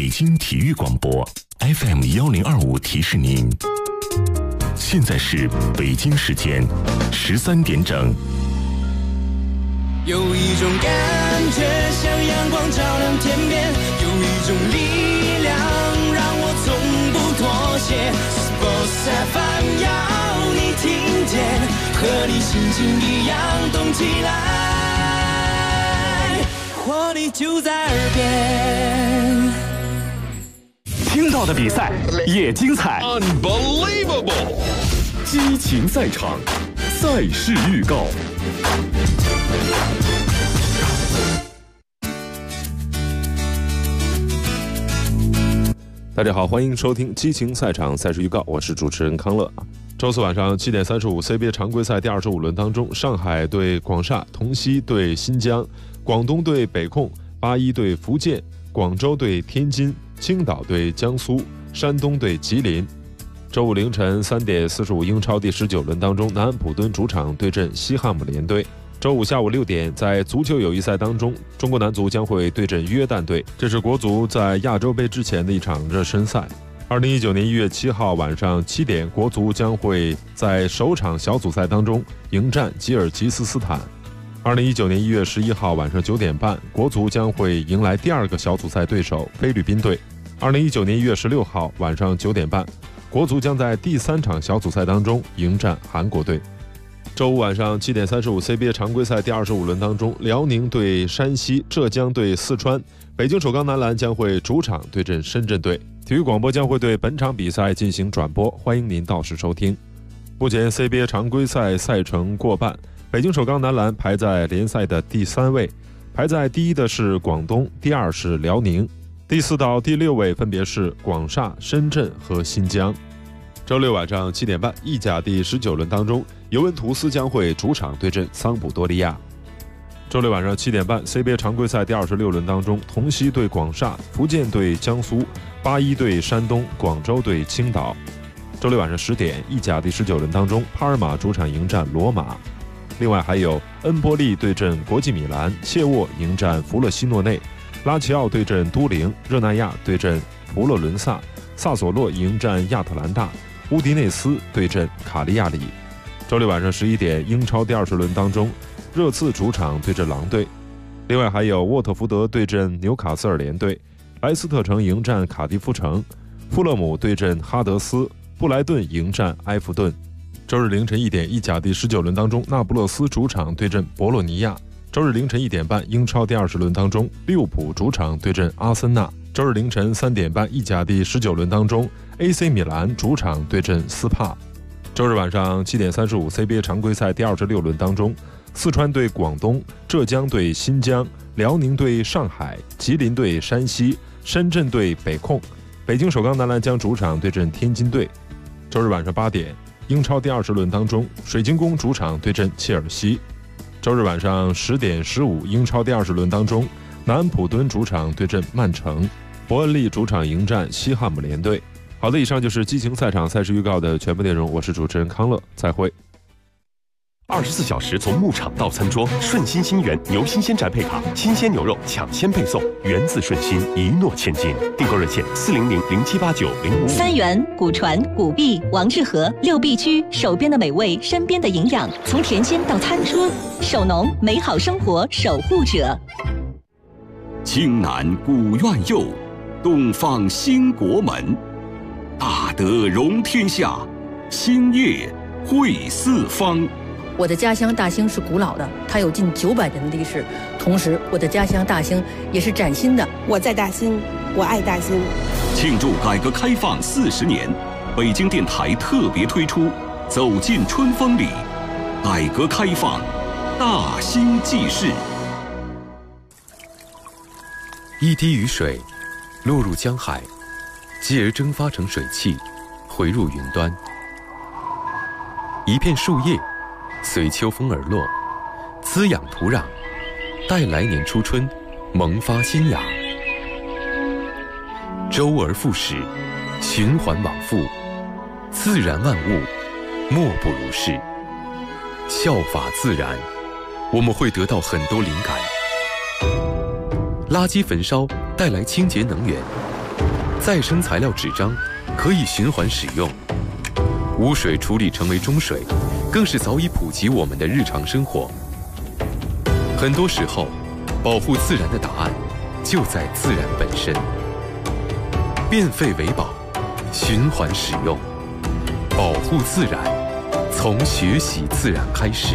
京体育广播 FM1025提示您，现在是北京时间13点整。 有一种感觉像阳光照亮天边，有一种力量让我从不妥协。Sports FM 要你听见，和你心情一样动起来，活力就在耳边。 听到的比赛也精彩 ，Unbelievable！ 激情赛场，赛事预告。 大家好，欢迎收听激情赛场赛事预告，我是主持人康乐。周四晚上7点35 CBA 常规赛第25轮当中，上海对广厦，同曦对新疆，广东对北控，81对福建，广州对天津，青岛对江苏，山东对吉林。周五凌晨3点45英超第19轮当中，南安普敦主场对阵西汉姆联队。周五下午6点，在足球友谊赛当中，中国男足将会对阵约旦队，这是国足在亚洲杯之前的一场热身赛。2019年1月7号晚上7点，国足将会在首场小组赛当中迎战吉尔吉斯斯坦。2019年1月11号晚上9点半，国足将会迎来第二个小组赛对手菲律宾队。2019年1月16号晚上9点半，国足将在第3场小组赛当中迎战韩国队。周五晚上7点35 CBA 常规赛第25轮当中，辽宁对山西，浙江对四川，北京首钢男篮将会主场对阵深圳队。体育广播将会对本场比赛进行转播，欢迎您到时收听。目前 CBA 常规赛赛程过半，北京首钢男篮排在联赛的第3位，排在第1的是广东，第2是辽宁，第4到第6位分别是广厦、深圳和新疆。周六晚上7点半，意甲第19轮当中，尤文图斯将会主场对阵桑普多利亚。周六晚上7点半 ，CBA 常规赛第26轮当中，同曦对广厦，福建对江苏，81对山东，广州对青岛。周六晚上10点，意甲第19轮当中，帕尔马主场迎战罗马。另外还有恩波利对阵国际米兰，切沃迎战弗勒西诺内，拉齐奥对阵都灵，热那亚对阵佛罗伦萨，萨索洛迎战亚特兰大，乌迪内斯对阵卡利亚里。周六晚上11点，英超第20轮当中，热刺主场对阵狼队。另外还有沃特福德对阵纽卡斯尔联队，莱斯特城迎战卡迪夫城，富勒姆对阵哈德斯，布莱顿迎战埃弗顿。周日凌晨1点，意甲第19轮当中，那不勒斯主场对阵博洛尼亚。周日凌晨1点半，英超第20轮当中，利物浦主场对阵阿森纳。周日凌晨3点半，意甲第19轮当中 AC 米兰主场对阵斯帕。周日晚上7点35 CBA 常规赛第26轮当中，四川对广东，浙江对新疆，辽宁对上海，吉林对山西，深圳对北控，北京首钢男篮将主场对阵天津队。周日晚上8点，英超第20轮当中，水晶宫主场对阵切尔西。周日晚上10点15，英超第20轮当中，南安普敦主场对阵曼城，伯恩利主场迎战西汉姆联队。好的，以上就是激情赛场赛事预告的全部内容，我是主持人康乐，再会。 24小时从牧场到餐桌，顺心新源牛新鲜宅配卡，新鲜牛肉抢先配送，源自顺心，一诺千金。订购热线400078905。 三元、古传、古币、王致和6必居，手边的美味，身边的营养，从田间到餐桌，守农，美好生活守护者。 京南古院右，东方兴国门。大德容天下，兴业惠四方。 我的家乡大兴是古老的，它有近900年的历史。同时，我的家乡大兴也是崭新的。 我在大兴，我爱大兴。 庆祝改革开放40年，北京电台特别推出《走进春风里》，改革开放，大兴纪事。 一滴雨水落入江海，继而蒸发成水汽，回入云端。一片树叶随秋风而落，滋养土壤，待来年初春萌发新芽。周而复始，循环往复，自然万物莫不如是。效法自然，我们会得到很多灵感。垃圾焚烧带来清洁能源， 再生材料纸张可以循环使用，污水处理成为中水，更是早已普及我们的日常生活。很多时候，保护自然的答案就在自然本身。变废为宝，循环使用，保护自然，从学习自然开始。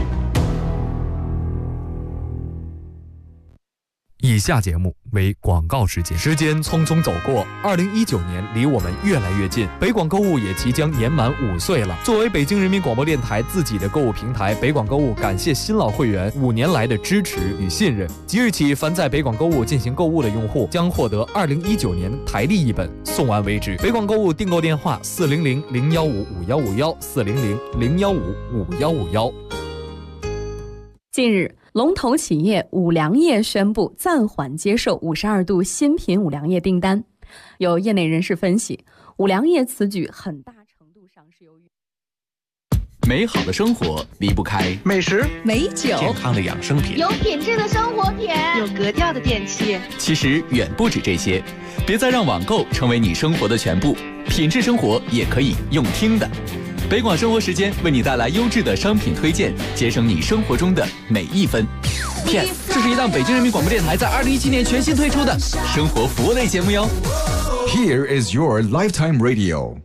以下节目为广告时间。时间匆匆走过，2019年离我们越来越近，北广购物也即将年满5岁了。作为北京人民广播电台自己的购物平台，北广购物感谢新老会员5年来的支持与信任。即日起，凡在北广购物进行购物的用户将获得2019年台历一本，送完为止。北广购物订购电话：400-015-5151，400-015-5151。 近日，龙头企业五粮液宣布暂缓接受52度新品五粮液订单。有业内人士分析，五粮液此举很大程度上是由于美好的生活离不开美食、 美酒、 健康的养生品、 有品质的生活品、 有格调的电器。 其实远不止这些，别再让网购成为你生活的全部，品质生活也可以用听的。北广生活时间为你带来优质的商品推荐，节省你生活中的每一分。PS， 这是一档北京人民广播电台在2017年全新推出的生活服务类节目哟。 Here is your lifetime radio。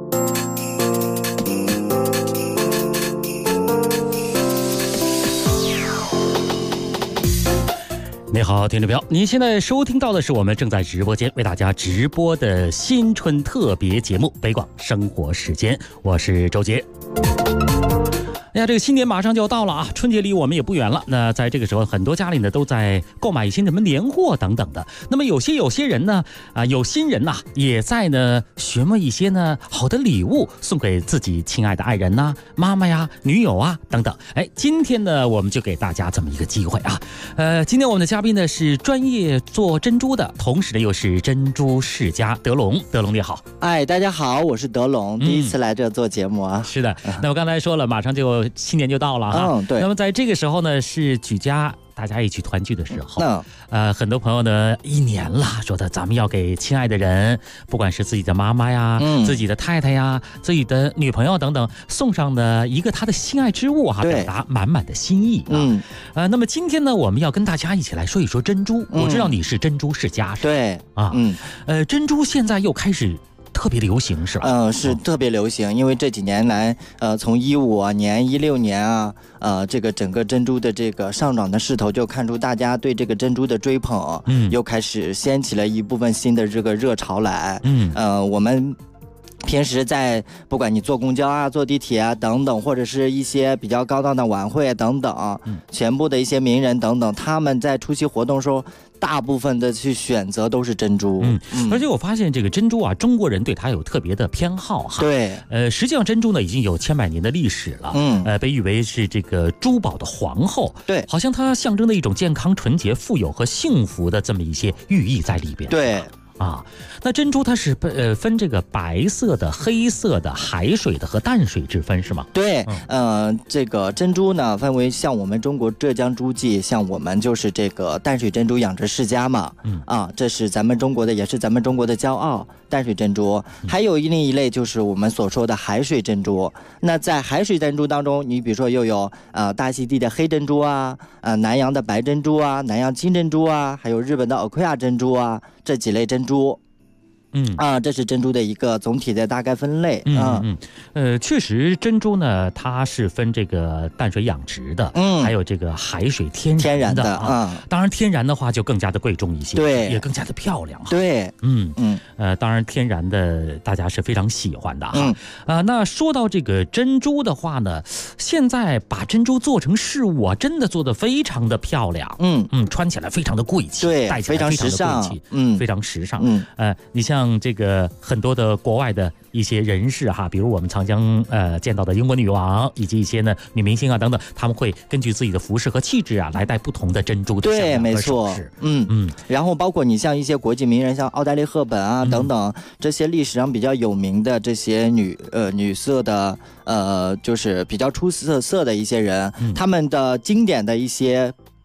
你好，听众朋友，您现在收听到的是我们正在直播间为大家直播的新春特别节目《北广生活时间》，我是周杰。哎呀，这个新年马上就要到了啊，春节离我们也不远了。那在这个时候，很多家里呢都在购买一些什么年货等等的。那么有些人呢，有心人呐，也在呢询问一些呢好的礼物送给自己亲爱的爱人呐、妈妈呀、女友啊等等。哎，今天呢，我们就给大家这么一个机会啊。今天我们的嘉宾呢是专业做珍珠的，同时呢又是珍珠世家德龙。德龙你好。 哎，大家好，我是德龙，第一次来这做节目啊。 是的，那我刚才说了，马上就新年就到了哈， 对。 那么在这个时候呢，是举家大家一起团聚的时候。很多朋友呢，一年了，说的咱们要给亲爱的人，不管是自己的妈妈呀、自己的太太呀、自己的女朋友等等，送上的一个他的心爱之物哈，表达满满的心意啊。那么今天呢，我们要跟大家一起来说一说珍珠。我知道你是珍珠世家， 对啊，珍珠现在又开始特别流行是吧？ 是特别流行，因为这几年来，从15年、16年啊，这个整个珍珠的这个上涨的势头，就看出大家对这个珍珠的追捧，又开始掀起了一部分新的这个热潮来。我们平时在不管你坐公交啊、坐地铁啊等等，或者是一些比较高档的晚会等等，全部的一些名人等等，他们在出席活动的时候，大部分的去选择都是珍珠。 而且我发现这个珍珠啊，中国人对它有特别的偏好哈。 对， 实际上珍珠呢已经有千百年的历史了。被誉为是这个珠宝的皇后。 对， 好像它象征着一种健康、纯洁、富有和幸福的这么一些寓意在里边。 对。 那珍珠它是分这个白色的、黑色的、海水的和淡水之分是吗？ 对，这个珍珠呢分为像我们中国浙江诸暨，像我们就是这个淡水珍珠养殖世家嘛，这是咱们中国的，也是咱们中国的骄傲，淡水珍珠。还有另一类就是我们所说的海水珍珠。那在海水珍珠当中，你比如说又有大溪地的黑珍珠啊，南洋的白珍珠啊，南洋金珍珠啊，还有日本的奥奎亚珍珠啊，这几类珍珠。这是珍珠的一个总体的大概分类。 确实珍珠呢，它是分这个淡水养殖的，还有这个海水天然的啊。当然天然的话就更加的贵重一些， 对， 也更加的漂亮。 对， 当然天然的大家是非常喜欢的哈。那说到这个珍珠的话呢，现在把珍珠做成饰物啊，真的做得非常的漂亮。穿起来非常的贵气， 对， 戴起来非常的贵气，非常时尚。你像这个很多的国外的一些人士哈，比如我们常将见到的英国女王以及一些呢女明星啊等等，他们会根据自己的服饰和气质啊来戴不同的珍珠的对，没错。然后包括你像一些国际名人，像奥黛丽·赫本啊等等，这些历史上比较有名的这些女色的就是比较出色的一些人，他们的经典的一些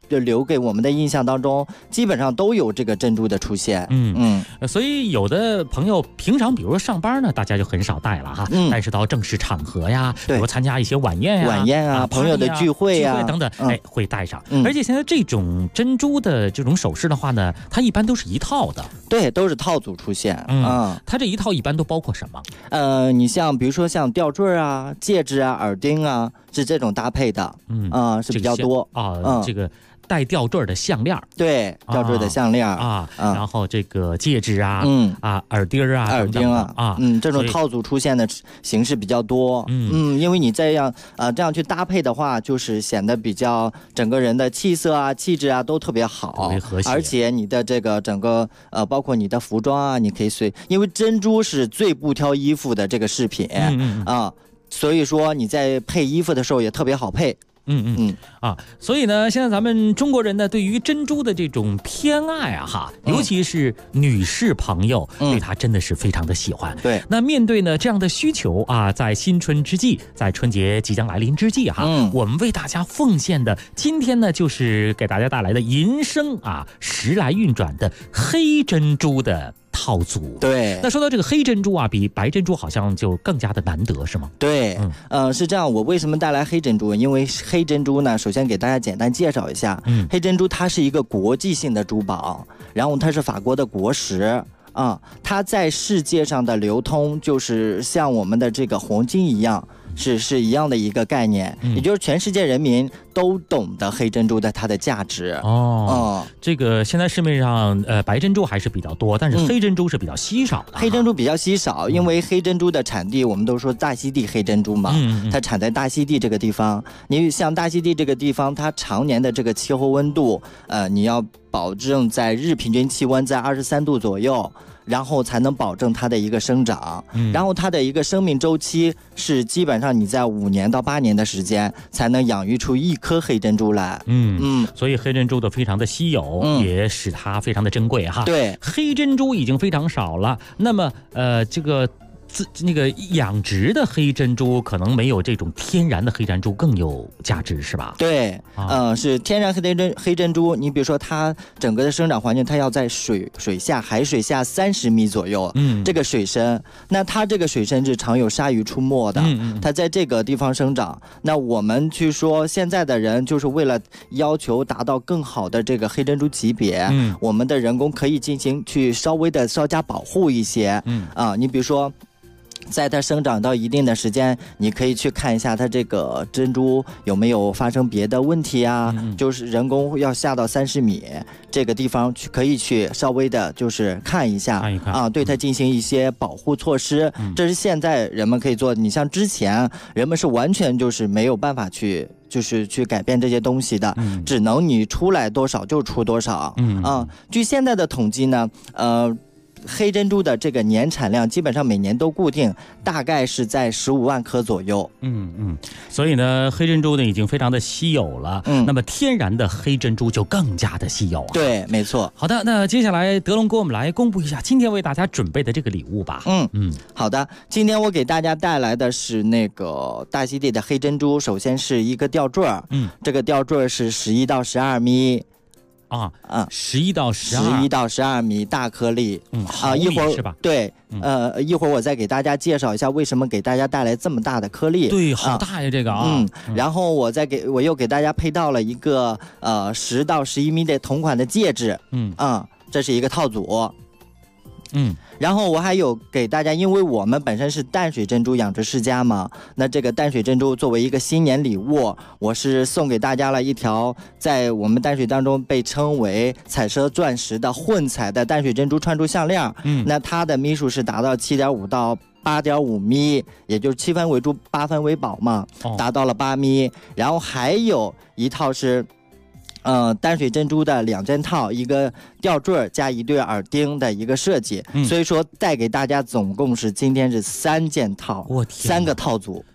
就留给我们的印象当中，基本上都有这个珍珠的出现。 所以有的朋友平常比如说上班呢，大家就很少戴了哈，但是到正式场合呀，比如参加一些晚宴啊、 朋友的聚会啊等等，会戴上。而且现在这种珍珠的这种首饰的话呢，它一般都是一套的， 对，都是套组出现。 它这一套一般都包括什么？ 你像比如说像吊坠啊、戒指啊、耳钉啊，是这种搭配的，是比较多这个带吊坠的项链， 对，吊坠的项链然后这个戒指啊，耳钉啊， 这种套组出现的形式比较多。因为你这样去搭配的话，就是显得比较整个人的气色啊、气质啊都特别好， 特别和谐。 而且你的这个整个包括你的服装啊，你可以因为珍珠是最不挑衣服的这个饰品所以说你在配衣服的时候也特别好配。 所以呢，现在咱们中国人呢，对于珍珠的这种偏爱啊，尤其是女士朋友，对它真的是非常的喜欢。 对， 那面对呢这样的需求啊，在新春之际，在春节即将来临之际我们为大家奉献的今天呢，就是给大家带来的银生时来运转的黑珍珠的套组。 对， 那说到这个黑珍珠比白珍珠好像就更加的难得，是吗？ 对，是这样。我为什么带来黑珍珠？因为黑珍珠呢，首先给大家简单介绍一下，黑珍珠它是一个国际性的珠宝，然后它是法国的国石。它在世界上的流通，就是像我们的这个黄金一样，是一样的一个概念，也就是全世界人民都懂得黑珍珠的它的价值。 这个现在市面上白珍珠还是比较多，但是黑珍珠是比较稀少的。 黑珍珠比较稀少，因为黑珍珠的产地我们都说大溪地黑珍珠嘛，它产在大溪地这个地方。你像大溪地这个地方，它常年的这个气候温度，你要保证在日平均气温在23度左右，然后才能保证它的一个生长。然后它的一个生命周期是基本上你在5年到8年的时间才能养育出一颗黑珍珠来。 所以黑珍珠的非常的稀有，也使它非常的珍贵哈。 对， 黑珍珠已经非常少了，那么这个那个养殖的黑珍珠可能没有这种天然的黑珍珠更有价值，是吧？ 对，是天然黑珍珠。你比如说它整个的生长环境，它要在海水下30米左右，这个水深，那它这个水深是常有鲨鱼出没的，它在这个地方生长。那我们去说现在的人就是为了要求达到更好的这个黑珍珠级别，我们的人工可以进行去稍加保护一些。你比如说在它生长到一定的时间，你可以去看一下它这个珍珠有没有发生别的问题啊，就是人工要下到30米这个地方可以去稍微的就是看一下对它进行一些保护措施。这是现在人们可以做的。你像之前人们是完全就是没有办法去改变这些东西的，只能你出来多少就出多少。据现在的统计呢，黑珍珠的这个年产量基本上每年都固定，大概是在15万颗左右。 所以呢，黑珍珠呢已经非常的稀有了。那么天然的黑珍珠就更加的稀有对，没错。 好的，那接下来德龙给我们来公布一下今天为大家准备的这个礼物吧。 好的，今天我给大家带来的是那个大溪地的黑珍珠。首先是一个吊坠，这个吊坠是11到12米。 11到12 米大颗粒。 一会儿是吧？ 对，一会儿我再给大家介绍一下为什么给大家带来这么大的颗粒。 对，好大呀这个然后我又给大家配到了一个10到11米的同款的戒指。这是一个套组。然后我还有给大家，因为我们本身是淡水珍珠养殖世家嘛，那这个淡水珍珠作为一个新年礼物，我是送给大家了一条在我们淡水当中被称为彩色钻石的混彩的淡水珍珠串珠项链。那它的米数是达到7.5到8.5米，也就是7分为珠8分为宝嘛，达到了8米。然后还有一套是淡水珍珠的2件套，一个吊坠加一对耳钉的一个设计。所以说带给大家总共是今天是3件套，3个套组。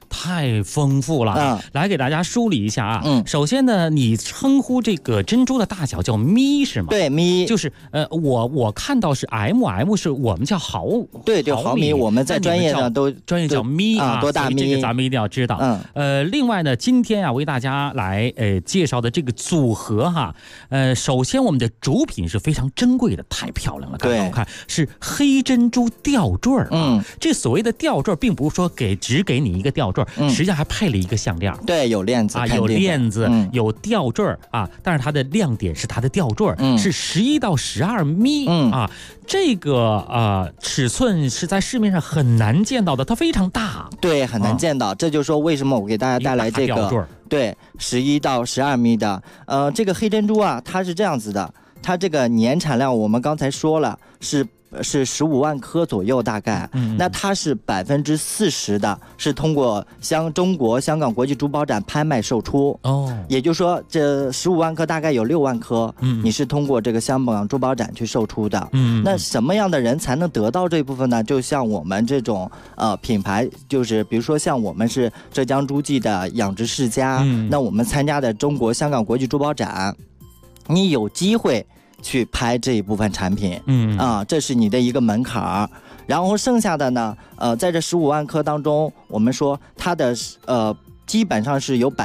太丰富了。来给大家梳理一下啊。首先呢，你称呼这个珍珠的大小叫咪是吗？ 对，咪就是我看到是 mm 是我们叫毫， 对，就毫米，我们在专业上都专业叫咪啊， 多大咪？ 这个咱们一定要知道。另外呢，今天啊为大家来介绍的这个组合哈，首先我们的主品是非常珍贵的，太漂亮了，刚刚我看是黑珍珠吊坠啊。这所谓的吊坠，并不是说只给你一个吊坠，实际上还配了一个项链。 对，有链子啊，有链子，有吊坠啊，但是它的亮点是它的吊坠是11到12米啊，这个尺寸是在市面上很难见到的，它非常大， 对，很难见到。这就是说为什么我给大家带来这个对11到12米的这个黑珍珠啊，它是这样子的，它这个年产量我们刚才说了是15万颗左右大概，那它是40%的是通过中国香港国际珠宝展拍卖售出也就是说这15万颗大概有6万颗你是通过这个香港珠宝展去售出的。那什么样的人才能得到这部分呢？就像我们这种品牌，就是比如说像我们是浙江诸暨的养殖世家，那我们参加的中国香港国际珠宝展，你有机会去拍这一部分产品，这是你的一个门槛。然后剩下的呢，在这15万颗当中，我们说它的基本上是有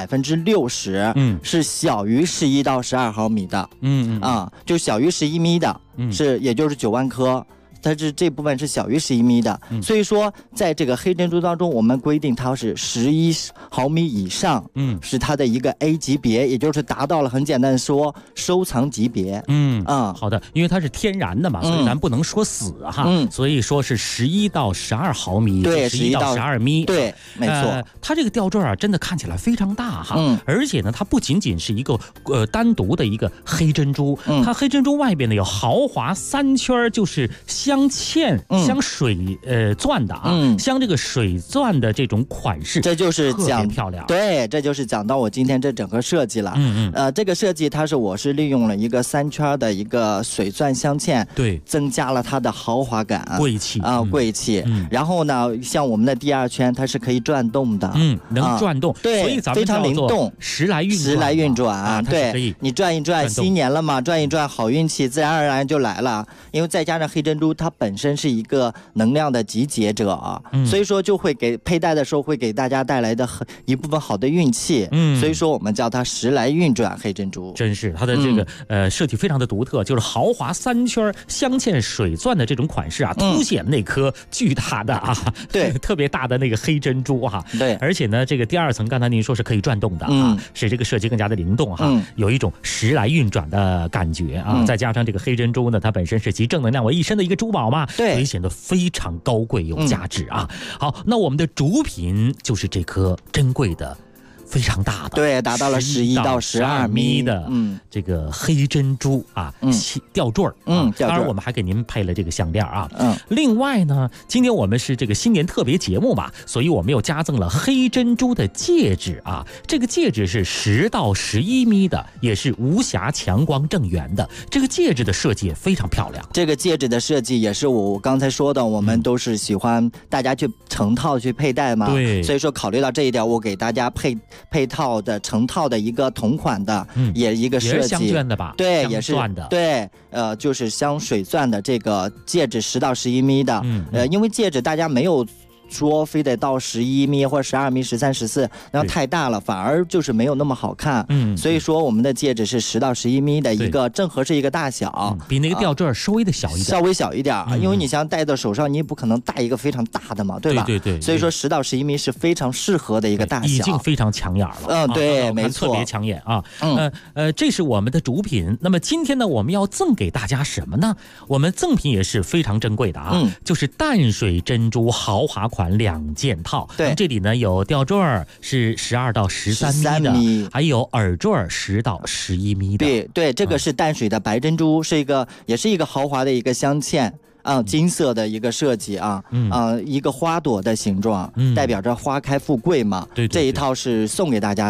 60%，是小于11到12毫米的，就小于11米的，也就是9万颗。它这部分是小于11米的，所以说在这个黑珍珠当中，我们规定它是11毫米以上，是它的一个 A 级别，也就是达到了很简单的说收藏级别。 好的，因为它是天然的嘛，所以咱不能说死哈，所以说是11到12毫米， 对 ，11到12米， 对，没错。 它这个吊坠啊，真的看起来非常大哈，而且呢，它不仅仅是一个单独的一个黑珍珠，它黑珍珠外边呢有豪华3圈，就是镶水钻的啊，镶这个水钻的这种款式， 这就是讲漂亮。 对，这就是讲到我今天这整个设计了。这个设计我是利用了一个3圈的一个水钻镶嵌， 对， 增加了它的豪华感、 贵气啊，贵气。然后呢，像我们的第2圈，它是可以转动的， 能转动， 对， 所以咱们非常灵动， 时来运转， 对，你转一转，新年了嘛，转一转，好运气自然而然就来了。因为再加上黑珍珠，它本身是一个能量的集结者，所以说就会给佩戴的时候会给大家带来的一部分好的运气。所以说我们叫它时来运转黑珍珠。 真是它的这个设计非常的独特，就是豪华3圈镶嵌水钻的这种款式啊，凸显那颗巨大的对， 特别大的那个黑珍珠对， 而且呢，这个第2层刚才您说是可以转动的使这个设计更加的灵动有一种时来运转的感觉再加上这个黑珍珠呢，它本身是集正能量为一身的一个珠宝嘛， 对， 所以显得非常高贵有价值好，那我们的主品就是这颗珍贵的非常大的， 对，达到了11到12米的这个黑珍珠吊坠当然我们还给您配了这个项链另外呢，今天我们是这个新年特别节目嘛，所以我们又加赠了黑珍珠的戒指这个戒指是10到11米的，也是无瑕强光正圆的，这个戒指的设计也非常漂亮。 这个戒指的设计也是我刚才说的，我们都是喜欢大家去成套去佩戴嘛， 对， 所以说考虑到这一点，我给大家配套的成套的一个同款的，也一个设计， 也是镶钻的吧？ 对，也是钻的， 对，就是镶水钻的这个戒指10到11米的，因为戒指大家没有说非得到11米或者12米、13、14，然后太大了，反而就是没有那么好看。所以说我们的戒指是10到11米的一个正合适一个大小， 比那个吊坠稍微的小一点， 稍微小一点，因为你像戴在手上，你也不可能戴一个非常大的嘛，对吧？ 对。 所以说10到11米是非常适合的一个大小， 已经非常抢眼了。 对，没错， 特别抢眼这是我们的主品。那么今天呢，我们要赠给大家什么呢？我们赠品也是非常珍贵的就是淡水珍珠豪华款2件套。 对， 这里呢有吊坠是12到13米的，还有耳坠10到11米的。 对，这个是淡水的白珍珠，也是一个豪华的一个镶嵌。金色的一个设计一个花朵的形状，代表着花开富贵嘛。 对， 这一套是送给大家的。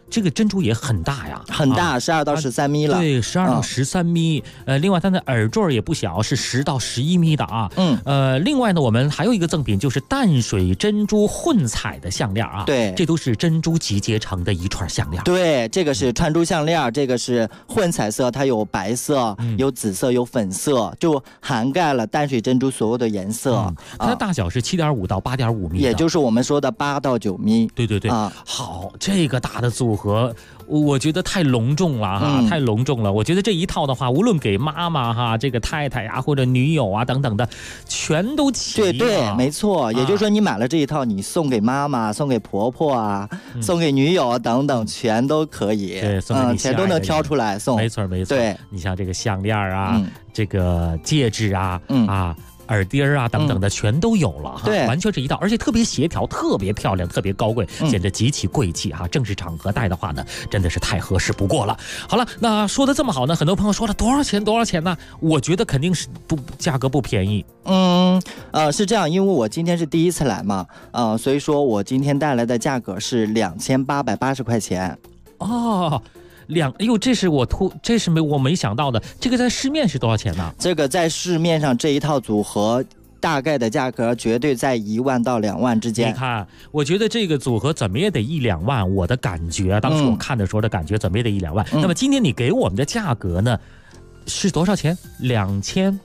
这个珍珠也很大呀， 很大，12到13米了。 对，12到13米。另外它的耳坠也不小，是10到11米的啊。另外呢，我们还有一个赠品，就是淡水珍珠混彩的项链啊。 对， 这都是珍珠集结成的一串项链。 对，这个是串珠项链，这个是混彩色，它有白色、有紫色、有粉色，就涵盖了淡水珍珠所有的颜色。 它的大小是7.5到8.5米， 也就是我们说的8到9米。 对对对，好，这个大的组合。我觉得太隆重了哈，太隆重了。我觉得这一套的话，无论给妈妈哈、这个太太啊，或者女友啊等等的，全都齐了。 对，没错。也就是说，你买了这一套，你送给妈妈、送给婆婆啊、送给女友等等，全都可以。 对，送给你全都能挑出来送。 没错没错。对，你像这个项链啊，这个戒指啊，耳钉啊等等的全都有了哈， 对， 完全是一套，而且特别协调，特别漂亮，特别高贵，显得极其贵气哈。正式场合戴的话呢，真的是太合适不过了。好了，那说的这么好呢，很多朋友说了多少钱呢？我觉得肯定是价格不便宜。 是这样，因为我今天是第一次来嘛，所以说我今天带来的价格是2880块钱。 哦。这是我没想到的。这个在市面是多少钱呢？ 这个在市面上这一套组合大概的价格绝对在1万到2万之间。 你看，我觉得这个组合怎么也得1-2万，我的感觉，当时我看的时候的感觉怎么也得1-2万。那么今天你给我们的价格呢？是多少钱？2880，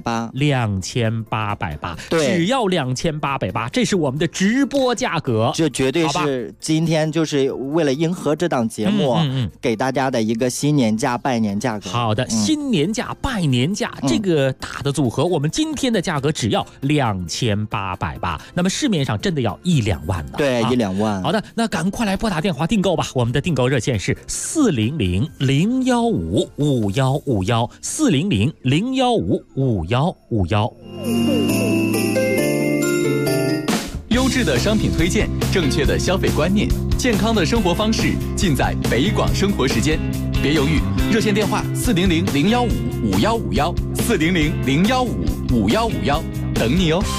2880， 对， 只要2880，这是我们的直播价格， 这绝对是今天就是为了迎合这档节目，给大家的一个新年价拜年价格。 好的，新年价拜年价，这个大的组合，我们今天的价格只要2880，那么市面上真的要1-2万的， 对，1-2万。 好的，那赶快来拨打电话订购吧，我们的订购热线是400-015-5151，400-015-5151。 优质的商品推荐，正确的消费观念，健康的生活方式，尽在北广生活时间。别犹豫，热线电话400-015-5151，400-015-5151，等你哦。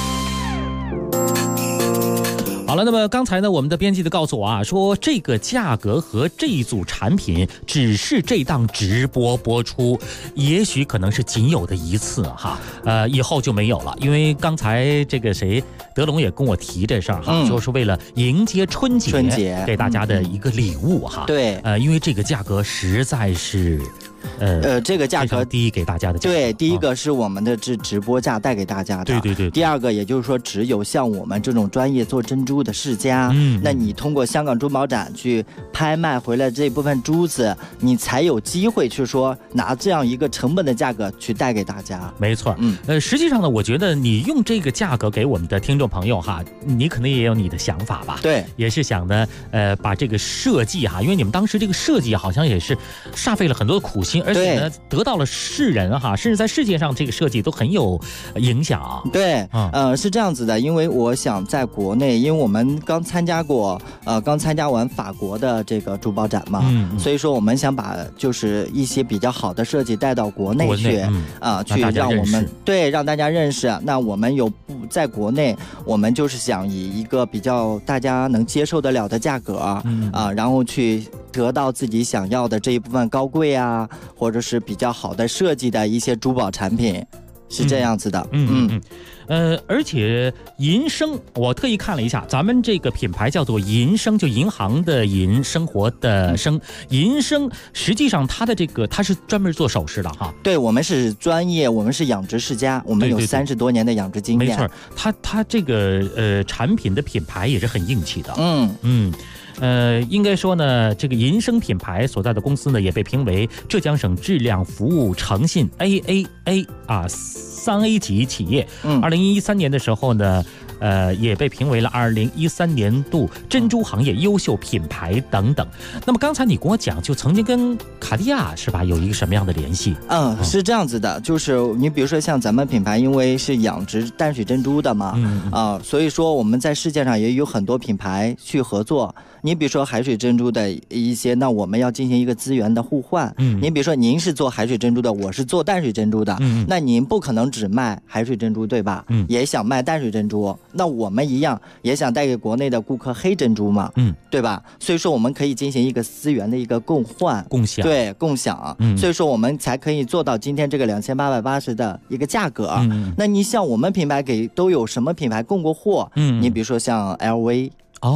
好了，那么刚才呢，我们的编辑的告诉我啊，说这个价格和这一组产品只是这档直播播出，也许可能是仅有的一次哈，以后就没有了。因为刚才这个德龙也跟我提这事儿哈，就是为了迎接春节给大家的一个礼物哈。 对， 因为这个价格实在是。 这个价格第一给大家的价格， 对，第一个是我们的直播价带给大家的， 对。 第二个，也就是说，只有像我们这种专业做珍珠的世家，那你通过香港珠宝展去拍卖回来这部分珠子，你才有机会去说拿这样一个成本的价格去带给大家。 没错，实际上呢，我觉得你用这个价格给我们的听众朋友哈，你可能也有你的想法吧？ 对， 也是想呢，把这个设计哈，因为你们当时这个设计好像也是煞费了很多的苦心。而且呢，得到了世人哈，甚至在世界上这个设计都很有影响。 对，是这样子的，因为我想在国内，因为我们刚参加完法国的这个珠宝展嘛，所以说我们想把就是一些比较好的设计带到国内去，去让我们让大家认识。那我们在国内，我们就是想以一个比较大家能接受得了的价格然后去得到自己想要的这一部分高贵啊，或者是比较好的设计的一些珠宝产品，是这样子的。 而且银生，我特意看了一下，咱们这个品牌叫做银生，就银行的银，生活的生。银生实际上它是专门做首饰的哈。 对，我们是专业，我们是养殖世家，我们有30多年的养殖经验。 没错，它这个产品的品牌也是很硬气的。应该说呢，这个银生品牌所在的公司呢，也被评为浙江省质量服务诚信 AAA 3A 级企业。2013年的时候呢，也被评为了2013年度珍珠行业优秀品牌等等。那么刚才你跟我讲，就曾经跟卡地亚是吧，有一个什么样的联系？ 是这样子的，就是你比如说像咱们品牌，因为是养殖淡水珍珠的嘛，所以说我们在世界上也有很多品牌去合作。你比如说海水珍珠的一些，那我们要进行一个资源的互换。你比如说您是做海水珍珠的，我是做淡水珍珠的，那您不可能只卖海水珍珠对吧？也想卖淡水珍珠， 那我们一样也想带给国内的顾客黑珍珠嘛，对吧？所以说我们可以进行一个资源的一个共换、 共享， 对，共享。所以说我们才可以做到今天这个2880的一个价格。那你像我们品牌都有什么品牌供过货？你比如说像 LV。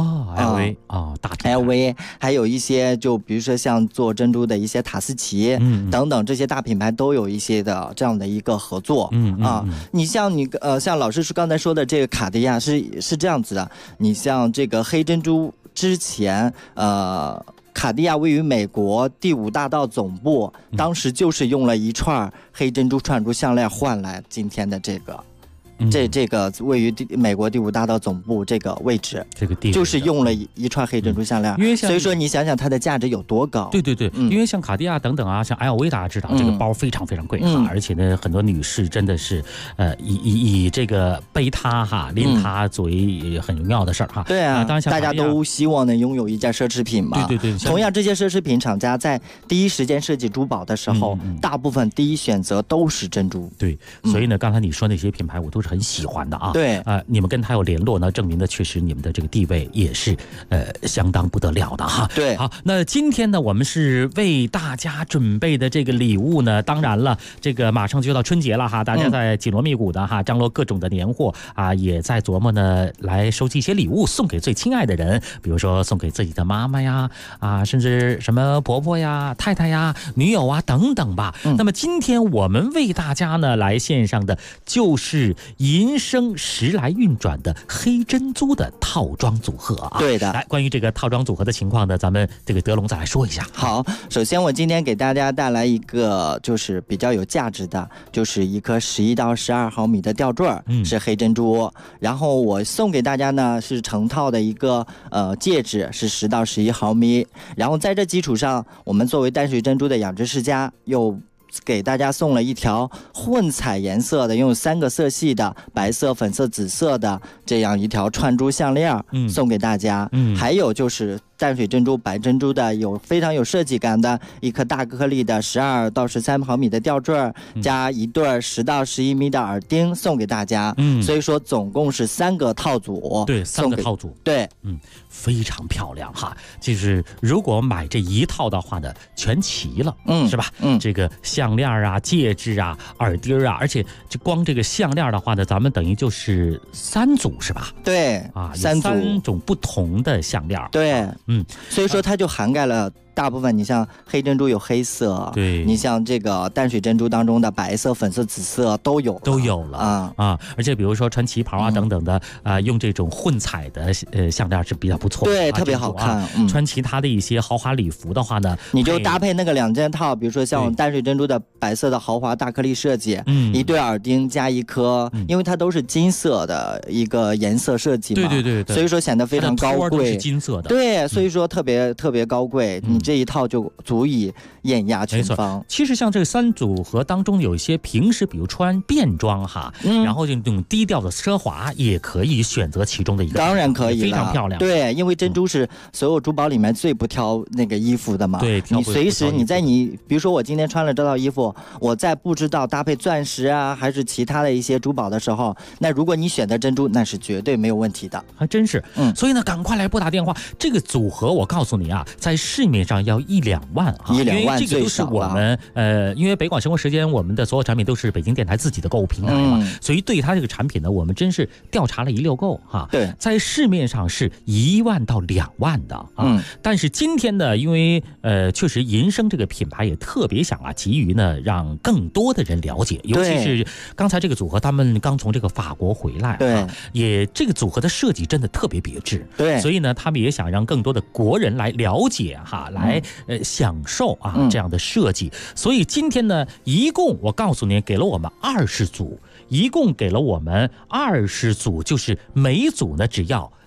LV 大品牌 LV， 还有一些就比如说像做珍珠的一些塔斯奇等等，这些大品牌都有一些的这样的一个合作。你像像老师刚才说的这个卡地亚是这样子的，你像这个黑珍珠之前卡地亚位于美国第5大道总部，当时就是用了一串黑珍珠串珠项链换来今天的这个。这个位于美国第5大道总部这个位置， 这个地就是用了一串黑珍珠项链，所以说你想想它的价值有多高。 对，因为像卡地亚等等啊，像 LV 大家知道这个包非常非常贵而且呢，很多女士真的是以这个背它拎它作为很荣耀的事儿哈。 对啊，当然大家都希望能拥有一件奢侈品嘛。 对， 同样这些奢侈品厂家在第一时间设计珠宝的时候，大部分第一选择都是珍珠。 对，所以呢，刚才你说那些品牌我都是很喜欢的啊。 对， 你们跟他有联络呢，证明的确实你们的这个地位也是相当不得了的哈。 对， 好，那今天呢，我们是为大家准备的这个礼物呢，当然了，这个马上就到春节了哈，大家在紧锣密鼓的哈，张罗各种的年货啊，也在琢磨呢，来收集一些礼物送给最亲爱的人，比如说送给自己的妈妈呀，甚至什么婆婆呀、太太呀、女友啊等等吧。那么今天我们为大家呢来献上的就是银生时来运转的黑珍珠的套装组合啊。 对的， 来，关于这个套装组合的情况呢，咱们这个德龙再来说一下。 好，首先我今天给大家带来一个就是比较有价值的，就是一颗11到12毫米的吊坠，是黑珍珠。然后我送给大家呢是成套的一个戒指，是10到11毫米。然后在这基础上，我们作为淡水珍珠的养殖世家又给大家送了一条混彩颜色的，拥有3个色系的白色、粉色、紫色的这样一条串珠项链，送给大家。还有就是淡水珍珠、白珍珠的非常有设计感的一颗大颗粒的12到13毫米的吊坠，加一对10到11米的耳钉送给大家。所以说总共是3个套组。 对，3个套组。 对， 非常漂亮哈。就是如果买这一套的话呢，全齐了，是吧？这个项链啊、戒指啊、耳钉啊，而且就光这个项链的话呢，咱们等于就是3组是吧？ 对啊 ，3 种不同的项链。 对，所以说它就涵盖了大部分，你像黑珍珠有黑色， 对， 你像这个淡水珍珠当中的白色、粉色、紫色都有了而且比如说穿旗袍啊等等的用这种混彩的项链是比较不错的， 对，特别好看。 穿其他的一些豪华礼服的话呢， 你就搭配那个2件套，比如说像我们淡水珍珠的白色的豪华大颗粒设计，一对耳钉加一颗，因为它都是金色的一个颜色设计嘛， 对， 所以说显得非常高贵， 都是金色的， 对，所以说特别高贵。你这一套就足以艳压全方。 其实像这3组合当中，有一些平时比如穿便装哈，然后就那种低调的奢华，也可以选择其中的一个， 当然可以了， 非常漂亮。 对，因为珍珠是所有珠宝里面最不挑那个衣服的嘛。 对， 你随时比如说我今天穿了这套衣服，我在不知道搭配钻石啊还是其他的一些珠宝的时候，那如果你选择珍珠，那是绝对没有问题的。 还真是，所以呢，赶快来拨打电话。这个组合我告诉你啊，在市面上要1-2万哈 ，1-2万这个都是我们因为北广生活时间，我们的所有产品都是北京电台自己的购物平台嘛，所以对它这个产品呢，我们真是调查了一溜够哈。 对， 在市面上是1万到2万的但是今天呢，因为确实银生这个品牌也特别想急于呢让更多的人了解，尤其是刚才这个组合，他们刚从这个法国回来， 对， 也这个组合的设计真的特别别致， 对， 所以呢，他们也想让更多的国人来了解来享受这样的设计。所以今天呢，一共我告诉你，给了我们20组，一共给了我们20组，就是每组呢只要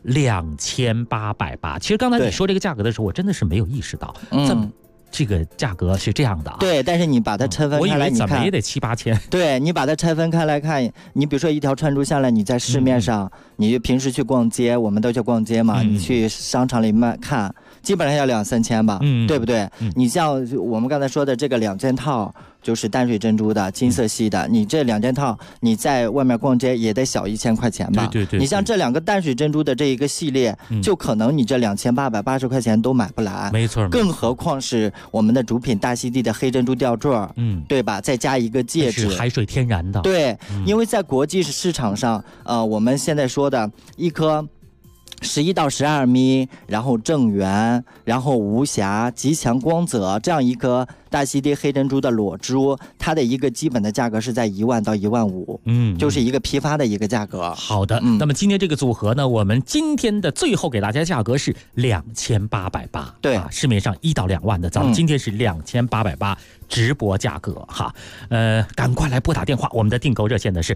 2880。其实刚才你说这个价格的时候，我真的是没有意识到，这个价格是这样的对，但是你把它拆分开来， 我以为怎么也得7-8千。 对，你把它拆分开来看，你比如说一条串珠项链，你在市面上，你平时去逛街，我们都去逛街嘛，你去商场里看， 基本上要2-3千吧，对不对？你像我们刚才说的这个2件套。就是淡水珍珠的金色系的，你这2件套，你在外面逛街也得小1000块钱吧？ 对。 你像这2个淡水珍珠的这一个系列，就可能你这2880块钱都买不来。 没错。 更何况是我们的主品大溪地的黑珍珠吊坠，对吧？再加一个戒指， 是海水天然的。 对，因为在国际市场上，我们现在说的一颗。11到12米，然后正圆，然后无瑕，极强光泽，这样一颗大溪地黑珍珠的裸珠，它的一个基本的价格是在1万到1万5，就是一个批发的一个价格。 好的，那么今天这个组合呢，我们今天的最后给大家价格是2880， 对， 市面上1到2万的，咱们今天是2880。直播价格哈，赶快来拨打电话，我们的订购热线呢是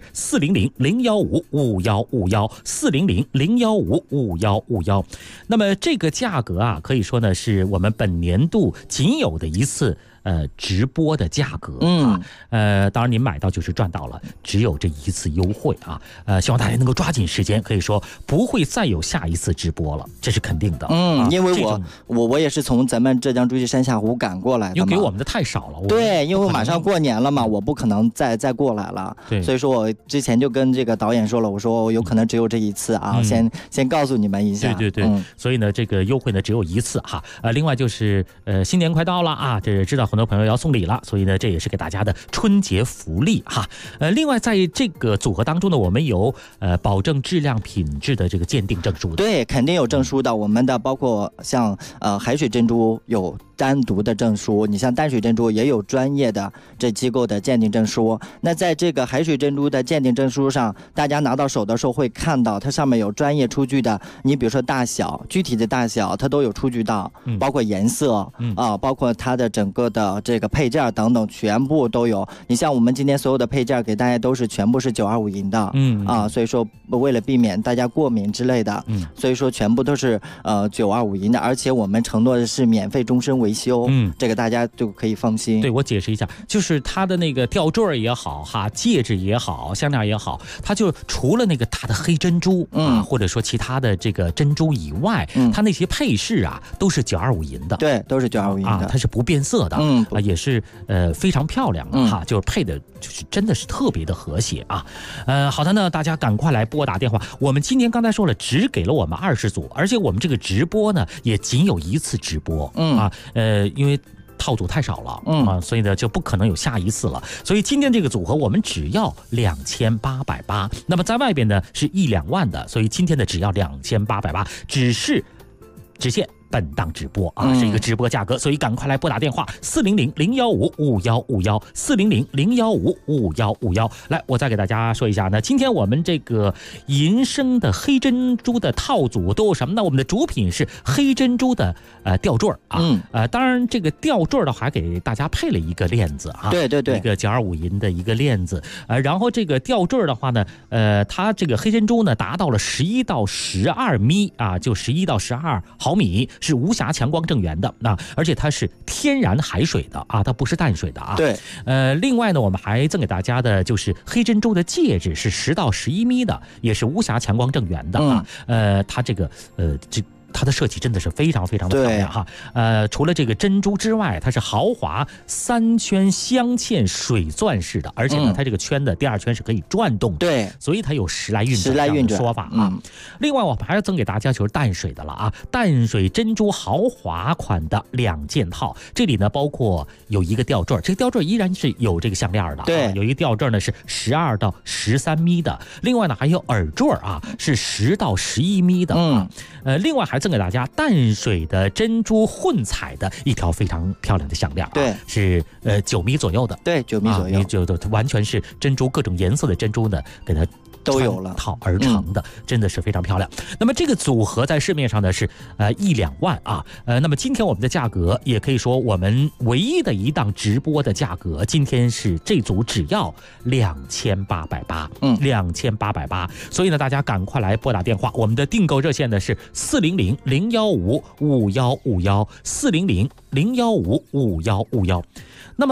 400-015-5151，400-015-5151。那么这个价格啊，可以说呢是我们本年度仅有的一次直播的价格当然您买到就是赚到了，只有这一次优惠啊，希望大家能够抓紧时间，可以说不会再有下一次直播了，这是肯定的。 因为我也是从咱们浙江诸暨山下湖赶过来的嘛， 因为给我们的太少了。 对，因为我马上过年了嘛，我不可能再过来了，所以说我之前就跟这个导演说了，我说我有可能只有这一次啊，先告诉你们一下。 对，所以呢，这个优惠呢只有一次哈。另外就是新年快到了啊，这知道很多朋友要送礼了，所以呢，这也是给大家的春节福利哈。另外在这个组合当中呢，我们有保证质量品质的这个鉴定证书的。 对，肯定有证书的。我们的包括像海水珍珠有单独的证书，你像淡水珍珠也有专业的这机构的鉴定证书。那在这个海水珍珠的鉴定证书上，大家拿到手的时候会看到它上面有专业出具的，你比如说大小，具体的大小它都有出具到，包括颜色包括它的整个的这个配件等等全部都有。你像我们今天所有的配件给大家都是全部是925银的所以说为了避免大家过敏之类的所以说全部都是925银的，而且我们承诺的是免费终身维修这个大家就可以放心。 对，我解释一下，就是它的那个吊坠也好哈，戒指也好，项链也好，它就除了那个大的黑珍珠或者说其他的这个珍珠以外它那些配饰啊都是925银的。 对，都是925银的它是不变色的也是非常漂亮哈，就是配的就是真的是特别的和谐啊。好的呢，大家赶快来拨打电话。我们今天刚才说了，只给了我们20组，而且我们这个直播呢也仅有一次直播因为套组太少了所以呢就不可能有下一次了。所以今天这个组合我们只要2880，那么在外边呢是1-2万的，所以今天的只要2880，只是直线本档直播是一个直播价格，所以赶快来拨打电话400-015-5151，400-015-5151。来，我再给大家说一下呢，今天我们这个银生的黑珍珠的套组都有什么呢？我们的主品是黑珍珠的吊坠当然这个吊坠的话还给大家配了一个链子对，一个925银的一个链子然后这个吊坠的话呢它这个黑珍珠呢达到了11到12米就11到12毫米，是无瑕强光正圆的而且它是天然海水的它不是淡水的对， 另外呢，我们还赠给大家的就是黑珍珠的戒指，是10到11米的，也是无瑕强光正圆的它这个它的设计真的是非常非常的漂亮哈。除了这个珍珠之外，它是豪华3圈镶嵌水钻式的，而且呢，它这个圈的第2圈是可以转动的， 对， 所以它有时来运转的说法另外，我们还要赠给大家就是淡水的了淡水珍珠豪华款的2件套，这里呢包括有一个吊坠，这个吊坠依然是有这个项链的对， 有一个吊坠呢是12到13米的，另外呢还有耳坠是10到11米的另外还赠给大家淡水的珍珠混彩的一条非常漂亮的项链对， 是9米左右的， 对，9米左右就完全是珍珠各种颜色的珍珠呢给它都有了套而成的真的是非常漂亮。那么这个组合在市面上呢是1-2万那么今天我们的价格也可以说我们唯一的一档直播的价格，今天是这组只要2880，2880。所以呢大家赶快来拨打电话，我们的订购热线呢是400-015-5151，400-015-5151。那么它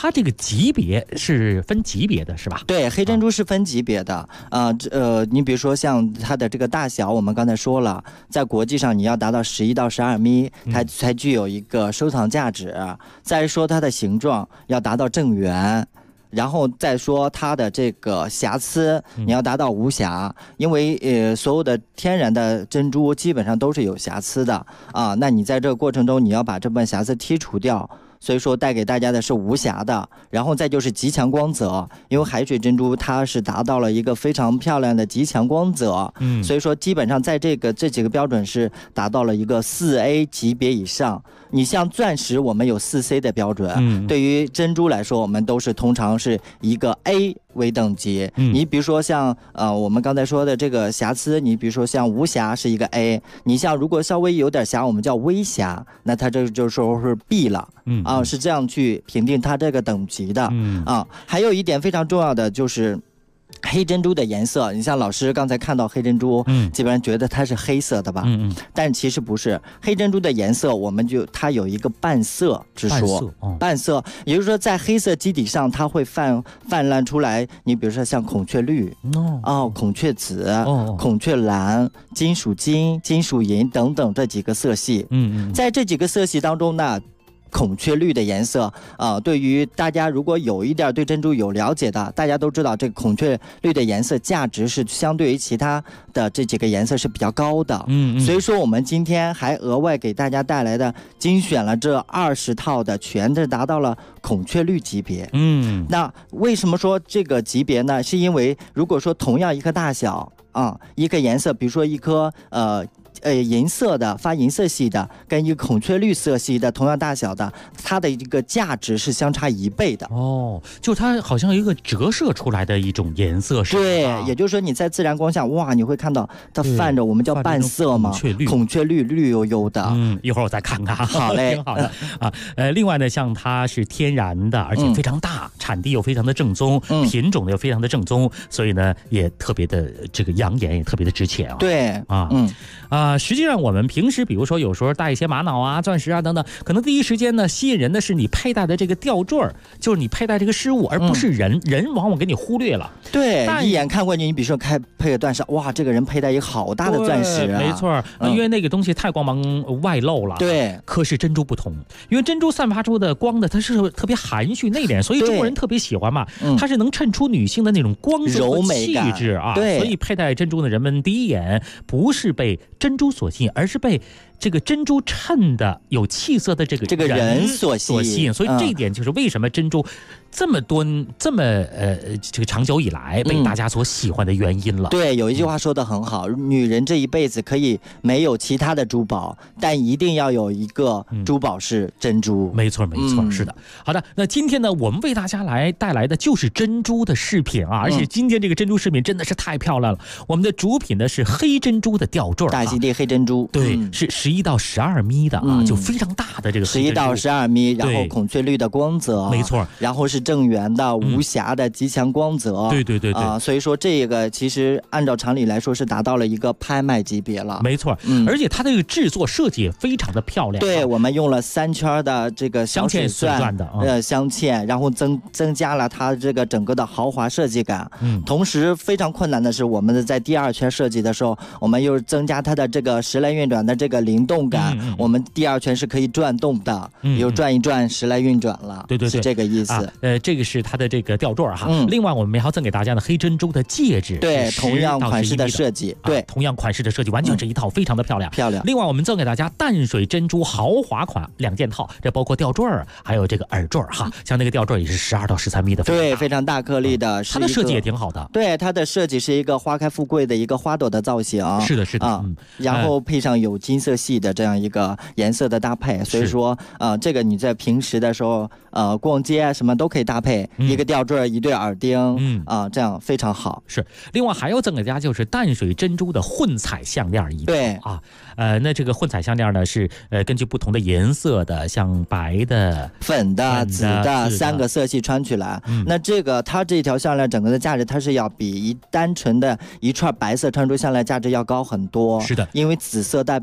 它这个级别是分级别的，是吧？ 对，黑珍珠是分级别的。你比如说像它的这个大小，我们刚才说了，在国际上你要达到11到12米，它才具有一个收藏价值。再说它的形状要达到正圆。然后再说它的这个瑕疵，你要达到无瑕，因为所有的天然的珍珠基本上都是有瑕疵的啊。那你在这个过程中，你要把这部分瑕疵剔除掉。所以说带给大家的是无瑕的，然后再就是极强光泽，因为海水珍珠它是达到了一个非常漂亮的极强光泽，所以说基本上在这几个标准是达到了一个4A 级别以上。你像钻石，我们有4C 的标准，对于珍珠来说，我们都是通常是一个 A 为等级。你比如说像我们刚才说的这个瑕疵，你比如说像无瑕是一个 A， 你像如果稍微有点瑕，我们叫微瑕，那它这就说是 B 了。是这样去评定它这个等级的。还有一点非常重要的就是黑珍珠的颜色，你像老师刚才看到黑珍珠，基本上觉得它是黑色的吧？但其实不是，黑珍珠的颜色我们它有一个半色之说，半色，也就是说在黑色基底上它会泛滥出来。你比如说像孔雀绿，孔雀紫，孔雀蓝，金属金、金属银等等这几个色系。在这几个色系当中呢，孔雀绿的颜色对于大家如果有一点对珍珠有了解的，大家都知道这个孔雀绿的颜色价值是相对于其他的这几个颜色是比较高的。所以说我们今天还额外给大家带来的精选了这20套的，全是达到了孔雀绿级别。那为什么说这个级别呢？是因为如果说同样一颗大小一个颜色，比如说一颗银色的发银色系的跟一个孔雀绿色系的同样大小的，它的一个价值是相差1倍的。 就它好像有一个折射出来的一种颜色，是吧？ 对，也就是说你在自然光下，哇，你会看到它泛着我们叫半色嘛，孔雀绿绿油油的。 一会儿我再看看。 好嘞， 挺好的另外呢，像它是天然的，而且非常大，产地又非常的正宗，品种又非常的正宗，所以呢也特别的这个养眼，也特别的值钱。 对实际上我们平时比如说有时候戴一些玛瑙啊、钻石啊等等，可能第一时间呢吸引人的是你佩戴的这个吊坠，就是你佩戴这个饰物，而不是人往往给你忽略了。 对，一眼看过去，你比如说配个钻石，哇，这个人佩戴一个好大的钻石没错，因为那个东西太光芒外露了。 对， 可是珍珠不同，因为珍珠散发出的光呢，它是特别含蓄内敛，所以中国人特别喜欢嘛。它是能衬出女性的那种光泽和气质对， 所以佩戴珍珠的人们第一眼不是被珍珠所吸引，而是被这个珍珠衬的有气色的这个人所吸引。所以这一点就是为什么珍珠这么这个长久以来被大家所喜欢的原因了。 对，有一句话说得很好，女人这一辈子可以没有其他的珠宝，但一定要有一个珠宝是珍珠。 没错，是的。好的，那今天呢，我们为大家带来的就是珍珠的饰品而且今天这个珍珠饰品真的是太漂亮了。我们的主品呢是黑珍珠的吊坠， 大吉利黑珍珠， 对，是11到12米的就非常大的这个 11到12米，然后孔雀绿的光泽， 没错， 然后是正圆的、无瑕的极强光泽。 对所以说这个其实按照常理来说是达到了一个拍卖级别了。 没错，而且它的这个制作设计也非常的漂亮。 对，我们用了3圈的这个小水钻的镶嵌，然后增加了它这个整个的豪华设计感。同时非常困难的是，我们在第2圈设计的时候，我们又增加它的这个时来运转的这个灵动感。我们第2圈是可以转动的，又转一转时来运转了。 对， 是这个意思。 这个是它的这个吊坠哈。另外我们还要赠给大家的黑珍珠的戒指， 对，同样款式的设计，对， 同样款式的设计，完全是一套，非常的漂亮。另外我们赠给大家淡水珍珠豪华款2件套，这包括吊坠还有这个耳坠哈。像那个吊坠也是12到13米的， 对，非常大颗粒的。 它的设计也挺好的。 对，它的设计是一个花开富贵的一个花朵的造型。 是的然后配上有金色系的这样一个颜色的搭配，所以说这个你在平时的时候逛街什么都可以搭配，一个吊坠一对耳钉这样非常好。 是，另外还要赠给大家就是淡水珍珠的混彩项链一套。 对那这个混彩项链呢是根据不同的颜色的，像白的、 粉的、紫的3个色系穿起来。那它这条项链整个的价值，它是要比单纯的一串白色穿珠项链价值要高很多。 是的， 因为紫色代表的富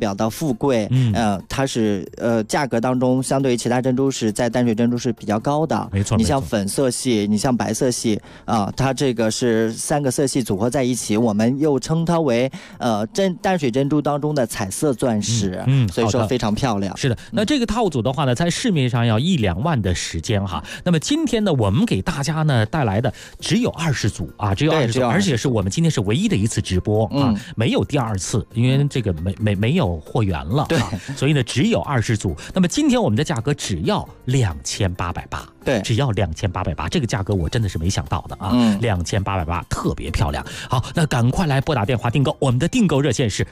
富贵，它是价格当中相对于其他珍珠是在淡水珍珠是比较高的， 没错。 你像粉色系，你像白色系啊，它这个是3个色系组合在一起，我们又称它为淡水珍珠当中的彩色钻石，所以说非常漂亮。 是的，那这个套组的话呢，在市面上要1-2万的时间哈。那么今天呢，我们给大家呢带来的只有20组啊，只有20组，而且是我们今天是唯一的一次直播啊，没有第2次，因为这个没有货源了，对，所以呢只有20组。那么今天我们的价格只要2880， 对， 只要2880，这个价格我真的是没想到的啊，2880特别漂亮。好，那赶快来拨打电话订购，我们的订购热线是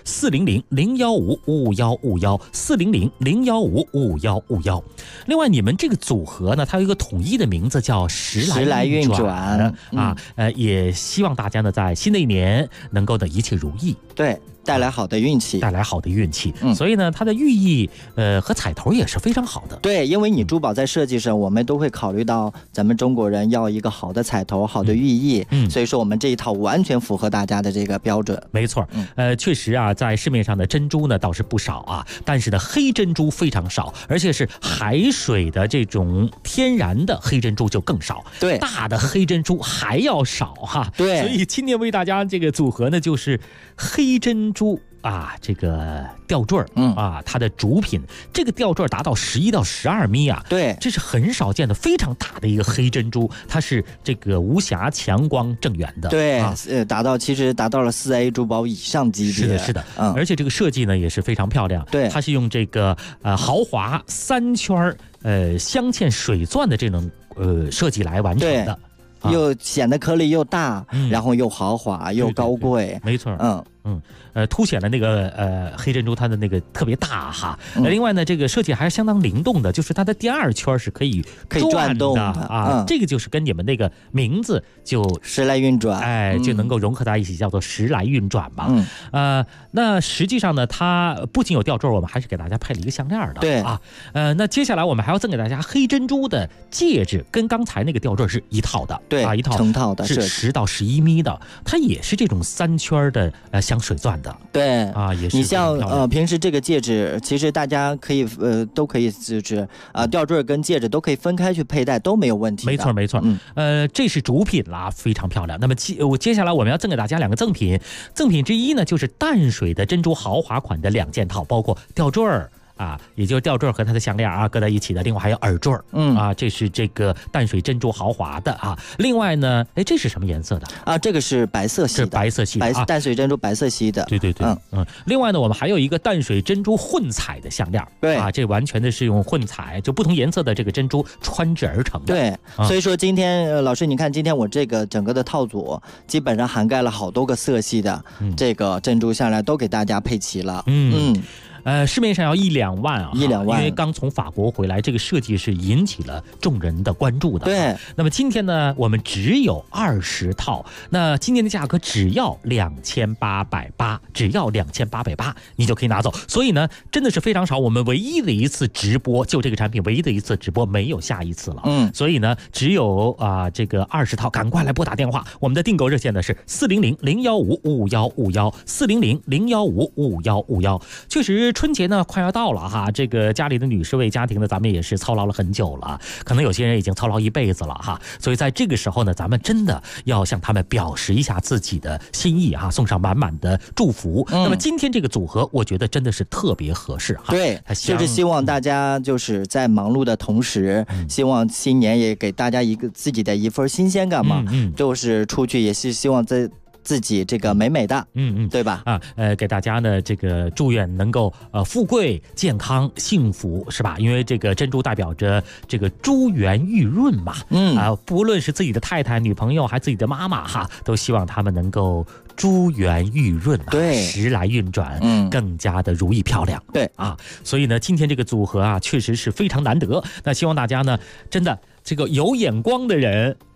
400-015-5151，400-015-5151。另外，你们这个组合呢，它有一个统一的名字叫时来运转啊，也希望大家呢在新的一年能够的一切如意， 对，带来好的运气， 所以呢，它的寓意和彩头也是非常好的。 对，因为你珠宝在设计上，我们都会考虑到咱们中国人要一个好的彩头、好的寓意，所以说我们这一套完全符合大家的这个标准。 没错，确实啊，在市面上的珍珠呢倒是不少啊，但是呢黑珍珠非常少，而且是海水的这种天然的黑珍珠就更少， 对， 大的黑珍珠还要少哈。 对， 所以今天为大家这个组合呢，就是黑珍珠啊，这个吊坠啊，它的主品，这个吊坠达到11到12米啊， 对， 这是很少见的，非常大的一个黑珍珠，它是这个无瑕强光正圆的， 对，其实达到了4A 珠宝以上级别， 是的，而且这个设计呢也是非常漂亮， 对， 它是用这个豪华3圈镶嵌水钻的这种设计来完成的。 又显得颗粒又大，然后又豪华又高贵， 没错，凸显了那个黑珍珠它的那个特别大哈。另外呢，这个设计还是相当灵动的，就是它的第2圈是可以转动的啊。这个就是跟你们那个名字就时来运转， 就能够融合在一起，叫做时来运转嘛。那实际上呢，它不仅有吊坠，我们还是给大家配了一个项链的， 对啊。那接下来我们还要赠给大家黑珍珠的戒指，跟刚才那个吊坠是一套的， 对啊，一套成套的， 是10到11米的，它也是这种3圈的镶水钻的。 对啊，也是你像平时这个戒指，其实大家可以都可以就是吊坠跟戒指都可以分开去佩戴，都没有问题的。 没错，这是主品啦，非常漂亮。那么接下来我们要赠给大家2个赠品，赠品之一呢就是淡水的珍珠豪华款的2件套，包括吊坠啊，也就是吊坠和它的项链啊，搁在一起的。另外还有耳坠，这是这个淡水珍珠豪华的啊。另外呢，这是什么颜色的啊？这个是白色系的， 是白色系的啊， 淡水珍珠白色系的。 对，另外呢，我们还有一个淡水珍珠混彩的项链， 对啊，这完全的是用混彩，就不同颜色的这个珍珠穿制而成的。 对，所以说今天老师，你看今天我这个整个的套组基本上涵盖了好多个色系的这个珍珠项链，都给大家配齐了。 市面上要1-2万啊 ，1-2万， 因为刚从法国回来，这个设计是引起了众人的关注的。 对， 那么今天呢，我们只有20套，那今天的价格只要2880，只要2880，你就可以拿走。所以呢，真的是非常少，我们唯一的一次直播，就这个产品唯一的一次直播，没有下一次了。所以呢，只有这个20套，赶快来拨打电话。我们的订购热线呢是400-015-5151，400-015-5151。确实。春节呢快要到了哈，这个家里的女士为家庭呢，咱们也是操劳了很久了，可能有些人已经操劳一辈子了哈，所以在这个时候呢，咱们真的要向他们表示一下自己的心意哈，送上满满的祝福。那么今天这个组合，我觉得真的是特别合适哈。 对，就是希望大家就是在忙碌的同时，希望新年也给大家一个自己的一份新鲜感嘛，就是出去也是希望在自己这个美美的，对吧？ 给大家呢这个祝愿能够富贵、健康、幸福，是吧？因为这个珍珠代表着这个珠圆玉润嘛，不论是自己的太太、女朋友，还是自己的妈妈哈，都希望他们能够珠圆玉润， 对， 时来运转，更加的如意漂亮， 对啊。所以呢，今天这个组合啊，确实是非常难得。那希望大家呢，真的这个有眼光的人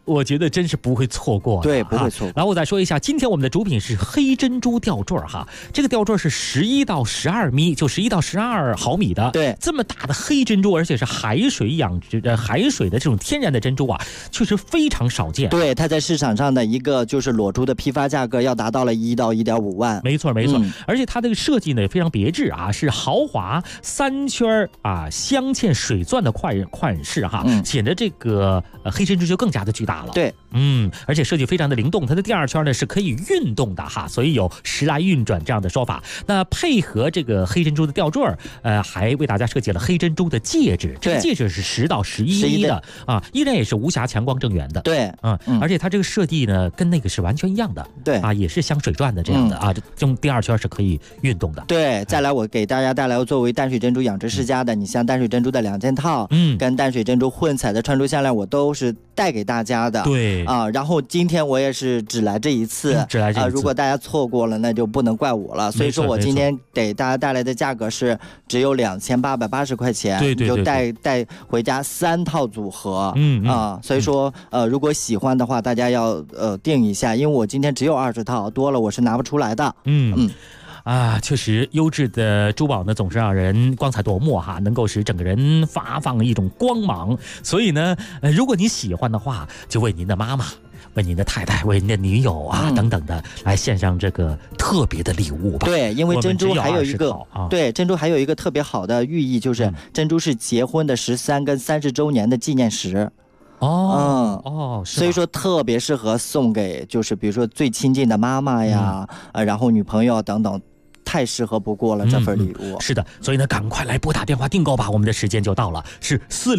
我觉得真是不会错过的， 对，不会错过。 然后我再说一下，今天我们的主品是黑珍珠吊坠哈，这个吊坠是11到12米，就11到12毫米的， 对， 这么大的黑珍珠，而且是海水的这种天然的珍珠啊，确实非常少见。 对，它在市场上的一个就是裸珠的批发价格要达到了1到1.5万。 没错，而且它这个设计呢也非常别致啊，是豪华3圈啊镶嵌水钻的款式哈，显得这个黑珍珠就更加的巨大了。 对， 而且设计非常的灵动，它的第2圈呢是可以运动的哈，所以有时来运转这样的说法。那配合这个黑珍珠的吊坠，还为大家设计了黑珍珠的戒指，这个戒指是10到11米的啊，依然也是无瑕强光正圆的。 对， 而且它这个设计呢跟那个是完全一样的。 对啊，也是镶水钻的这样的啊，用第2圈是可以运动的。 对，再来我给大家带来作为淡水珍珠养殖世家的，你像淡水珍珠的2件套，跟淡水珍珠混彩的串珠项链，我都是带给大家的。 对啊，然后今天我也是只来这一次，如果大家错过了，那就不能怪我了。所以说我今天给大家带来的价格是只有2880块钱， 对， 就带回家3套组合。所以说如果喜欢的话，大家要订一下，因为我今天只有20套，多了我是拿不出来的。 确实优质的珠宝呢总是让人光彩夺目哈，能够使整个人发放一种光芒。所以呢如果你喜欢的话，就为您的妈妈，为您的太太，为您的女友啊等等的来献上这个特别的礼物吧。 对，因为珍珠还有一个珍珠还有一个特别好的寓意，就是珍珠是结婚的13跟30周年的纪念石。所以说特别适合送给就是比如说最亲近的妈妈呀，然后女朋友等等，太适合不过了这份礼物。 是的，所以呢赶快来拨打电话订购吧，我们的时间就到了，是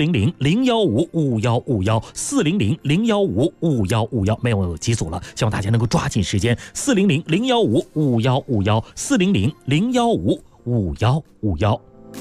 400-015-5151，400-015-5151，没有几组了，希望大家能够抓紧时间，400-015-5151，400-015-5151。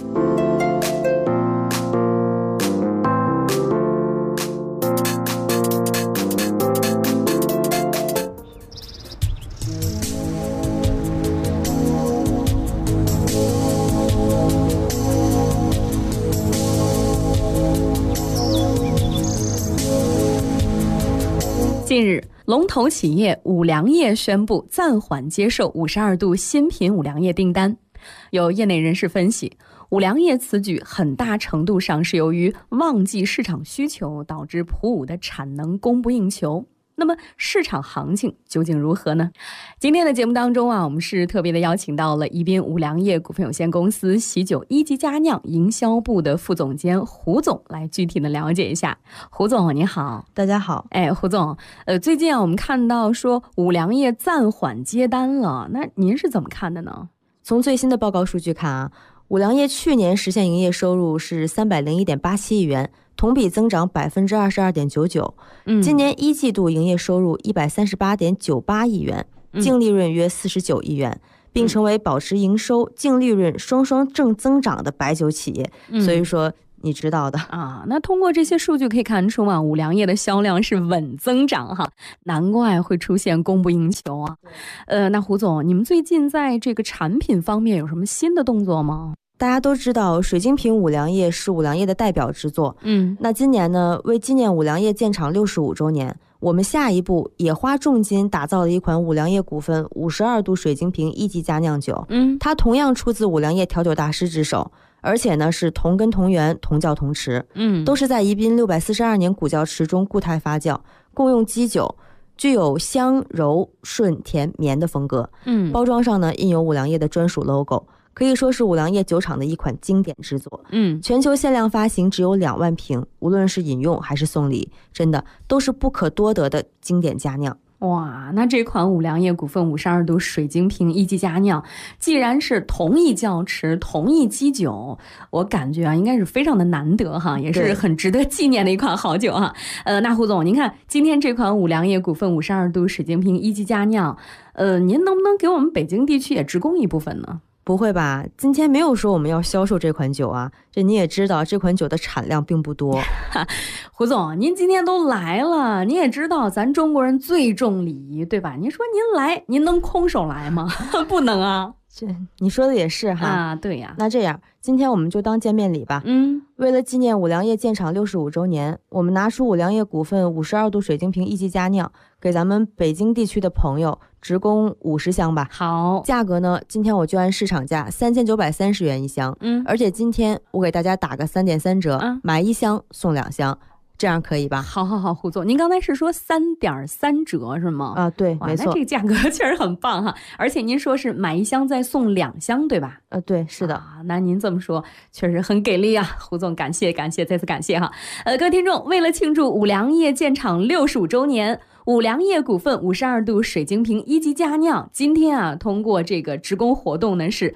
近日，龙头企业五粮液宣布暂缓接受52度新品五粮液订单。有业内人士分析，五粮液此举很大程度上是由于旺季市场需求导致普五的产能供不应求。那么市场行情究竟如何呢？今天的节目当中我们是特别的邀请到了宜宾五粮液股份有限公司喜酒一级佳酿营销部的副总监胡总来具体的了解一下。胡总你好。 大家好。 胡总，最近我们看到说五粮液暂缓接单了，那您是怎么看的呢？ 从最新的报告数据看五粮液去年实现营业收入是301.87亿元，同比增长22.99%。今年1季度营业收入138.98亿元，净利润约49亿元，并成为保持营收、净利润双双正增长的白酒企业。所以说你知道的那通过这些数据可以看出五粮液的销量是稳增长哈，难怪会出现供不应求那胡总，你们最近在这个产品方面有什么新的动作吗？ 大家都知道水晶瓶五粮液是五粮液的代表之作。那今年呢，为纪念五粮液建厂65周年，我们下一步也花重金打造了一款五粮液股份52度水晶瓶一级佳酿酒。它同样出自五粮液调酒大师之手，而且呢是同根同源同窖同池，都是在宜宾642年古窖池中固态发酵，共用基酒，具有香柔顺甜绵的风格。包装上呢印有五粮液的专属 logo， 可以说是五粮液酒厂的一款经典之作。全球限量发行只有2万瓶，无论是饮用还是送礼，真的都是不可多得的经典佳酿。 哇，那这款五粮液股份52度水晶瓶一级佳酿，既然是同一窖池同一基酒，我感觉应该是非常的难得哈，也是很值得纪念的一款好酒哈。那胡总，您看今天这款五粮液股份52度水晶瓶一级佳酿，您能不能给我们北京地区也直供一部分呢？ 不会吧，今天没有说我们要销售这款酒这你也知道这款酒的产量并不多。 胡总，您今天都来了，您也知道咱中国人最重礼仪对吧？您说您来，您能空手来吗？不能这你说的也是哈啊，对呀。 那这样，今天我们就当见面礼吧。为了纪念五粮液建厂65周年，我们拿出五粮液股份52度水晶瓶一级佳酿，给咱们北京地区的朋友直供50箱吧。 好， 价格呢，今天我就按市场价3930元一箱。而且今天我给大家打个3.3折，买1箱送2箱。这样可以吧？ 好，胡总，您刚才是说3.3折是吗？ 啊，对，没错。 那这个价格确实很棒哈，而且您说是买1箱再送2箱，对吧？ 对，是的。 那您这么说确实很给力啊，胡总，感谢，再次感谢哈。各位听众，为了庆祝五粮液建厂65周年，五粮液股份52度水晶瓶一级佳酿，今天啊，通过这个直供活动呢是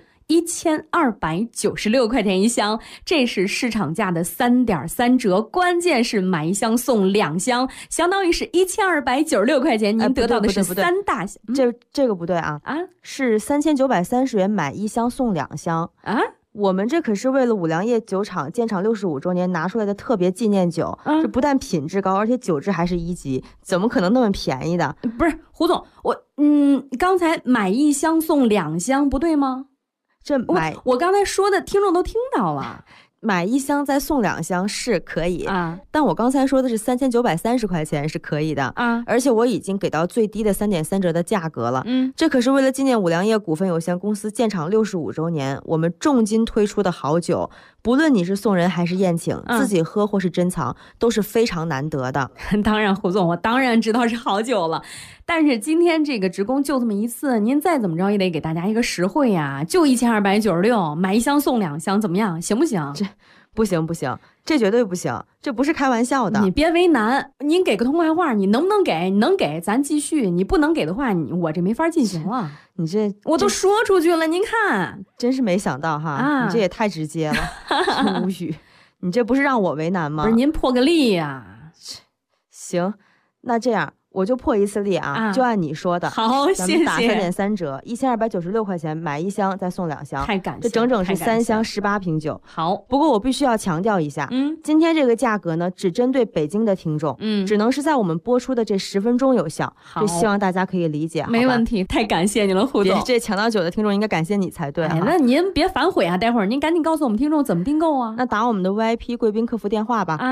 1296块钱一箱，这是市场价的3.3折，关键是买1箱送2箱，相当于是1296块钱，您得到的是3大箱。 这个不对啊！是3930元买1箱送2箱啊！我们这可是为了五粮液酒厂建厂65周年拿出来的特别纪念酒，这不但品质高，而且酒质还是1级，怎么可能那么便宜的？ 不是胡总，刚才买1箱送2箱不对吗？我刚才说的听众都听到了， 买1箱再送2箱是可以啊，但我刚才说的是3930块钱是可以的啊，而且我已经给到最低的3.3折的价格了。这可是为了纪念五粮液股份有限公司建厂65周年，我们重金推出的好酒，不论你是送人还是宴请，自己喝或是珍藏，都是非常难得的。 当然，胡总，我当然知道是好酒了。但是今天这个直供就这么一次，您再怎么着也得给大家一个实惠呀，就1296，买1箱送2箱，怎么样？行不行？ 这不行，这绝对不行，这不是开玩笑的。 你别为难，您给个通快话，你能不能给？你能给咱继续，你不能给的话，我这没法进行了。 你这我都说出去了，您看， 真是没想到哈，你这也太直接了，无语。你这不是让我为难吗？ 不是，您破个例呀。 行，那这样。我就破一次例啊，就按你说的。 好， 咱们打3.3折，1296块钱买1箱再送2箱， 太感谢， 这整整是3箱18瓶酒。 好， 不过我必须要强调一下，今天这个价格呢，只针对北京的听众，只能是在我们播出的这10分钟有效。这希望大家可以理解。 没问题，太感谢你了，胡总。 这抢到酒的听众应该感谢你才对。 那您别反悔啊，待会儿您赶紧告诉我们听众怎么订购啊。 那打我们的 VIP 贵宾客服电话吧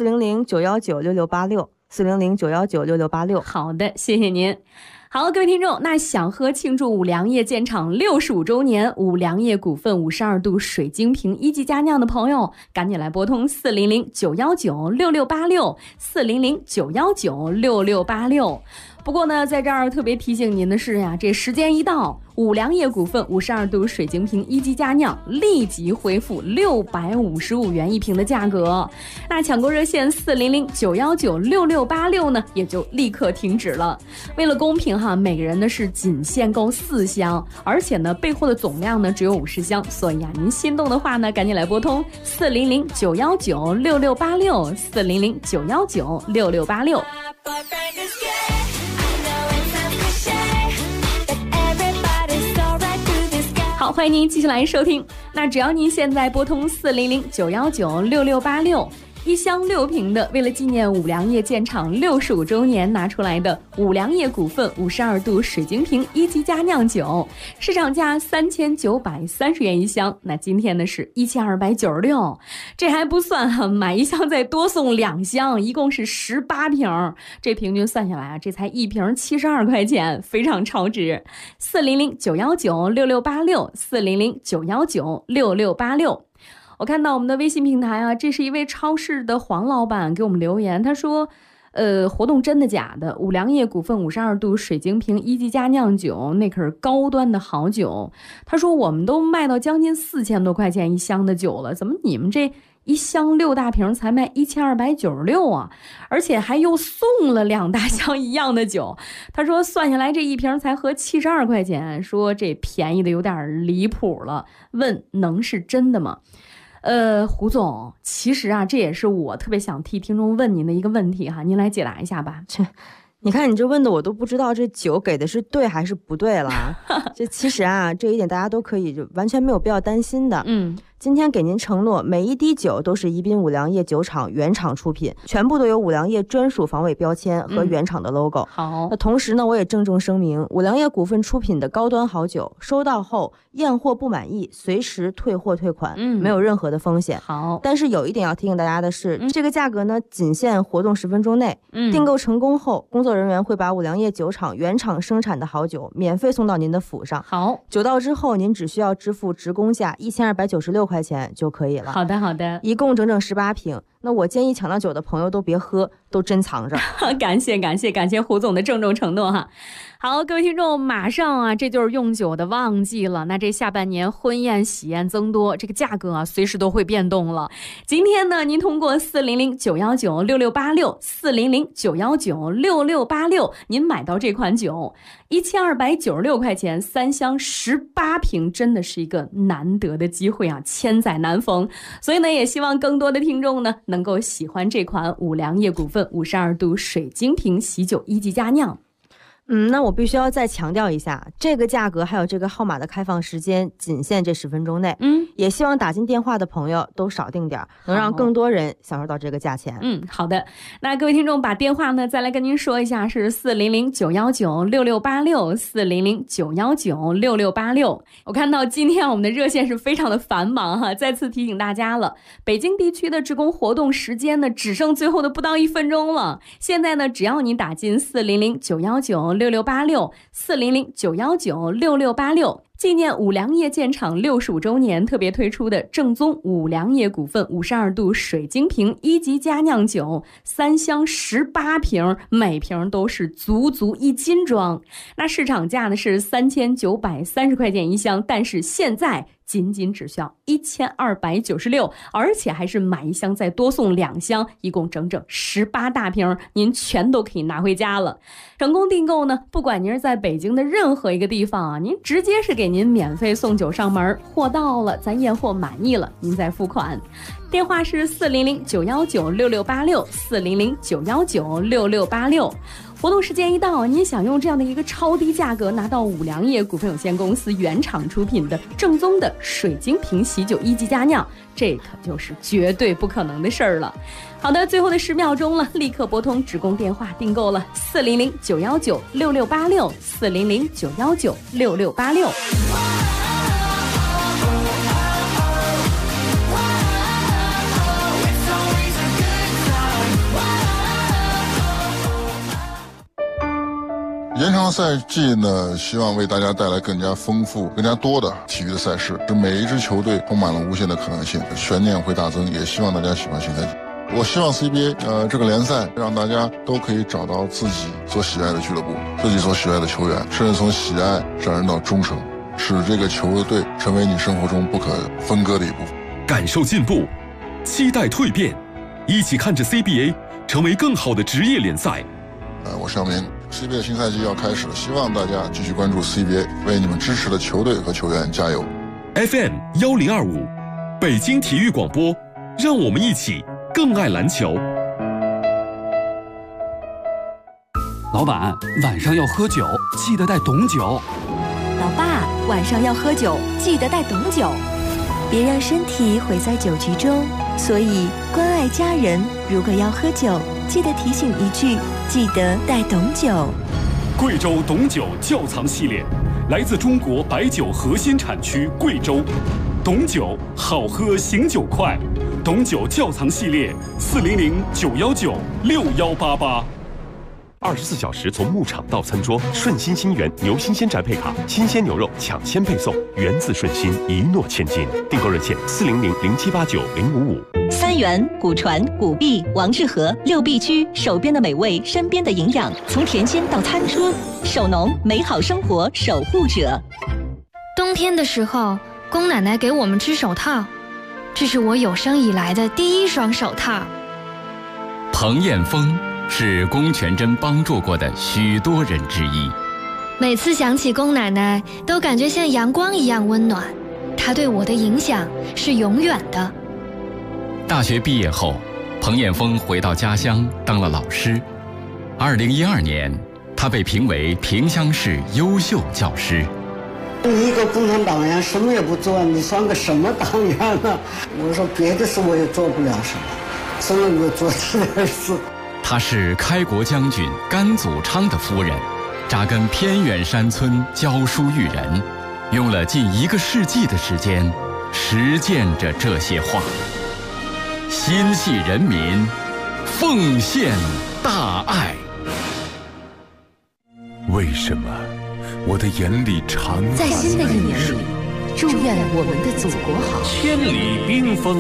400-919-6686，400-919-6686。 好的，谢谢您。好，各位听众，那想喝庆祝五粮液建厂65周年，五粮液股份52度水晶瓶一级佳酿的朋友，赶紧来拨通400-919-6686，400-919-6686。不过呢，在这儿特别提醒您的是呀，这时间一到，五粮液股份52度水晶瓶一级佳酿立即恢复655元一瓶的价格，那抢购热线400-919-6686呢也就立刻停止了。为了公平哈，每个人呢是仅限购4箱，而且呢备货的总量呢只有50箱，所以啊，您心动的话呢，赶紧来拨通400-919-6686，400-919-6686。好，欢迎您继续来收听。那只要您现在拨通400-919-6686，一箱6瓶的，为了纪念五粮液建厂65周年拿出来的五粮液股份52度水晶瓶一级佳酿酒，市场价3930元一箱，那今天呢是1296，这还不算哈，买1箱再多送2箱，一共是18瓶，这平均算下来啊，这才1瓶72块钱，非常超值。400-919-6686，400-919-6686。我看到我们的微信平台啊，这是一位超市的黄老板给我们留言，他说活动真的假的？五粮液股份52度水晶瓶一级佳酿酒，那可是高端的好酒。他说我们都卖到将近4000多块钱一箱的酒了，怎么你们这一箱6大瓶才卖1296啊？而且还又送了2大箱一样的酒。他说算下来这一瓶才合72块钱，说这便宜的有点离谱了，问能是真的吗？胡总，其实啊，这也是我特别想替听众问您的一个问题哈，您来解答一下吧。 你看你这问的我都不知道这酒给的是对还是不对了。这其实啊，这一点大家都可以就完全没有必要担心的。 今天给您承诺，每一滴酒都是宜宾五粮液酒厂原厂出品，全部都有五粮液专属防伪标签和原厂的 logo。 好， 那同时呢，我也郑重声明，五粮液股份出品的高端好酒，收到后验货不满意，随时退货退款，没有任何的风险。 好， 但是有一点要提醒大家的是，这个价格呢，仅限活动10分钟内。订购成功后，工作人员会把五粮液酒厂原厂生产的好酒免费送到您的府上。 好， 酒到之后，您只需要支付职工价1296块钱就可以了。 好的，好的， 一共整整18瓶。那我建议抢到酒的朋友都别喝，都珍藏着。 感谢胡总的郑重承诺哈。好，各位听众，马上啊，这就是用酒的旺季了。那这下半年婚宴喜宴增多，这个价格啊，随时都会变动了。今天呢，您通过400-919-6686，400-919-6686，您买到这款酒，1296块钱，3箱18瓶，真的是一个难得的机会啊，千载难逢。所以呢，也希望更多的听众呢，能够喜欢这款五粮液股份52度水晶瓶喜酒1级佳酿。 那我必须要再强调一下，这个价格还有这个号码的开放时间仅限这10分钟内。也希望打进电话的朋友都少订点，能让更多人享受到这个价钱。 好的。那各位听众把电话呢再来跟您说一下，是400-919-6686，400-919-6686。我看到今天我们的热线是非常的繁忙哈，再次提醒大家了，北京地区的职工活动时间呢只剩最后的不到1分钟了。现在呢，只要你打进400-919-6686，400-919-6686，纪念五粮液建厂65周年特别推出的正宗五粮液股份52度水晶瓶1级佳酿酒，3箱18瓶，每瓶都是足1斤装。那市场价呢是3930块钱一箱，但是现在仅只需要1296，而且还是买一箱再多送2箱，一共整整18大瓶，您全都可以拿回家了。成功订购呢，不管您是在北京的任何一个地方啊，您直接是给您免费送酒上门，货到了咱验货满意了，您再付款。电话是400-919-6686，400-919-6686。活动时间一到，您想用这样的一个超低价格拿到五粮液股份有限公司原厂出品的正宗的水晶瓶喜酒1级佳酿，这可就是绝对不可能的事儿了。好的，最后的10秒钟了，立刻拨通职工电话订购了400-919-6686，400-919-6686。 延长赛季呢，希望为大家带来更加丰富、更加多的体育的赛事，使每一支球队充满了无限的可能性，悬念会大增。也希望大家喜欢新赛季。我希望 CBA 这个联赛让大家都可以找到自己所喜爱的俱乐部，自己所喜爱的球员，甚至从喜爱上升到忠诚，使这个球队成为你生活中不可分割的一部分。 感受进步，期待蜕变，一起看着 CBA 成为更好的职业联赛。 我声明 CBA 新赛季要开始了，希望大家继续关注 CBA， 为你们支持的球队和球员加油。 FM 1025北京体育广播，让我们一起更爱篮球。 老板，晚上要喝酒，记得带懂酒。 老爸，晚上要喝酒，记得带懂酒。别让身体毁在酒局中，所以关爱家人，如果要喝酒，记得提醒一句，记得带懂酒。 贵州懂酒窖藏系列，来自中国白酒核心产区贵州。懂酒好喝醒酒快，懂酒窖藏系列400-919-6188。 24小时从牧场到餐桌，顺心新源牛新鲜宅配卡，新鲜牛肉抢先配送，源自顺心，一诺千金。订购热线400-0789-055。 三元、古传、古碧、王致和6必居，手边的美味，身边的营养，从甜心到餐桌，手农美好生活守护者。 冬天的时候，宫奶奶给我们织手套，这是我有生以来的第一双手套。 彭艳峰是龚全珍帮助过的许多人之一。 每次想起龚奶奶，都感觉像阳光一样温暖。她对我的影响是永远的。 大学毕业后，彭艳峰回到家乡当了老师。2012年，他被评为萍乡市优秀教师。 你一个共产党员什么也不做，你算个什么党员呢？我说别的事我也做不了什么，只能够做这点事。 她是开国将军甘祖昌的夫人，扎根偏远山村教书育人，用了近1个世纪的时间实践着这些话。心系人民，奉献大爱。 为什么我的眼里常在新的一年里，祝愿我们的祖国好。 千里冰封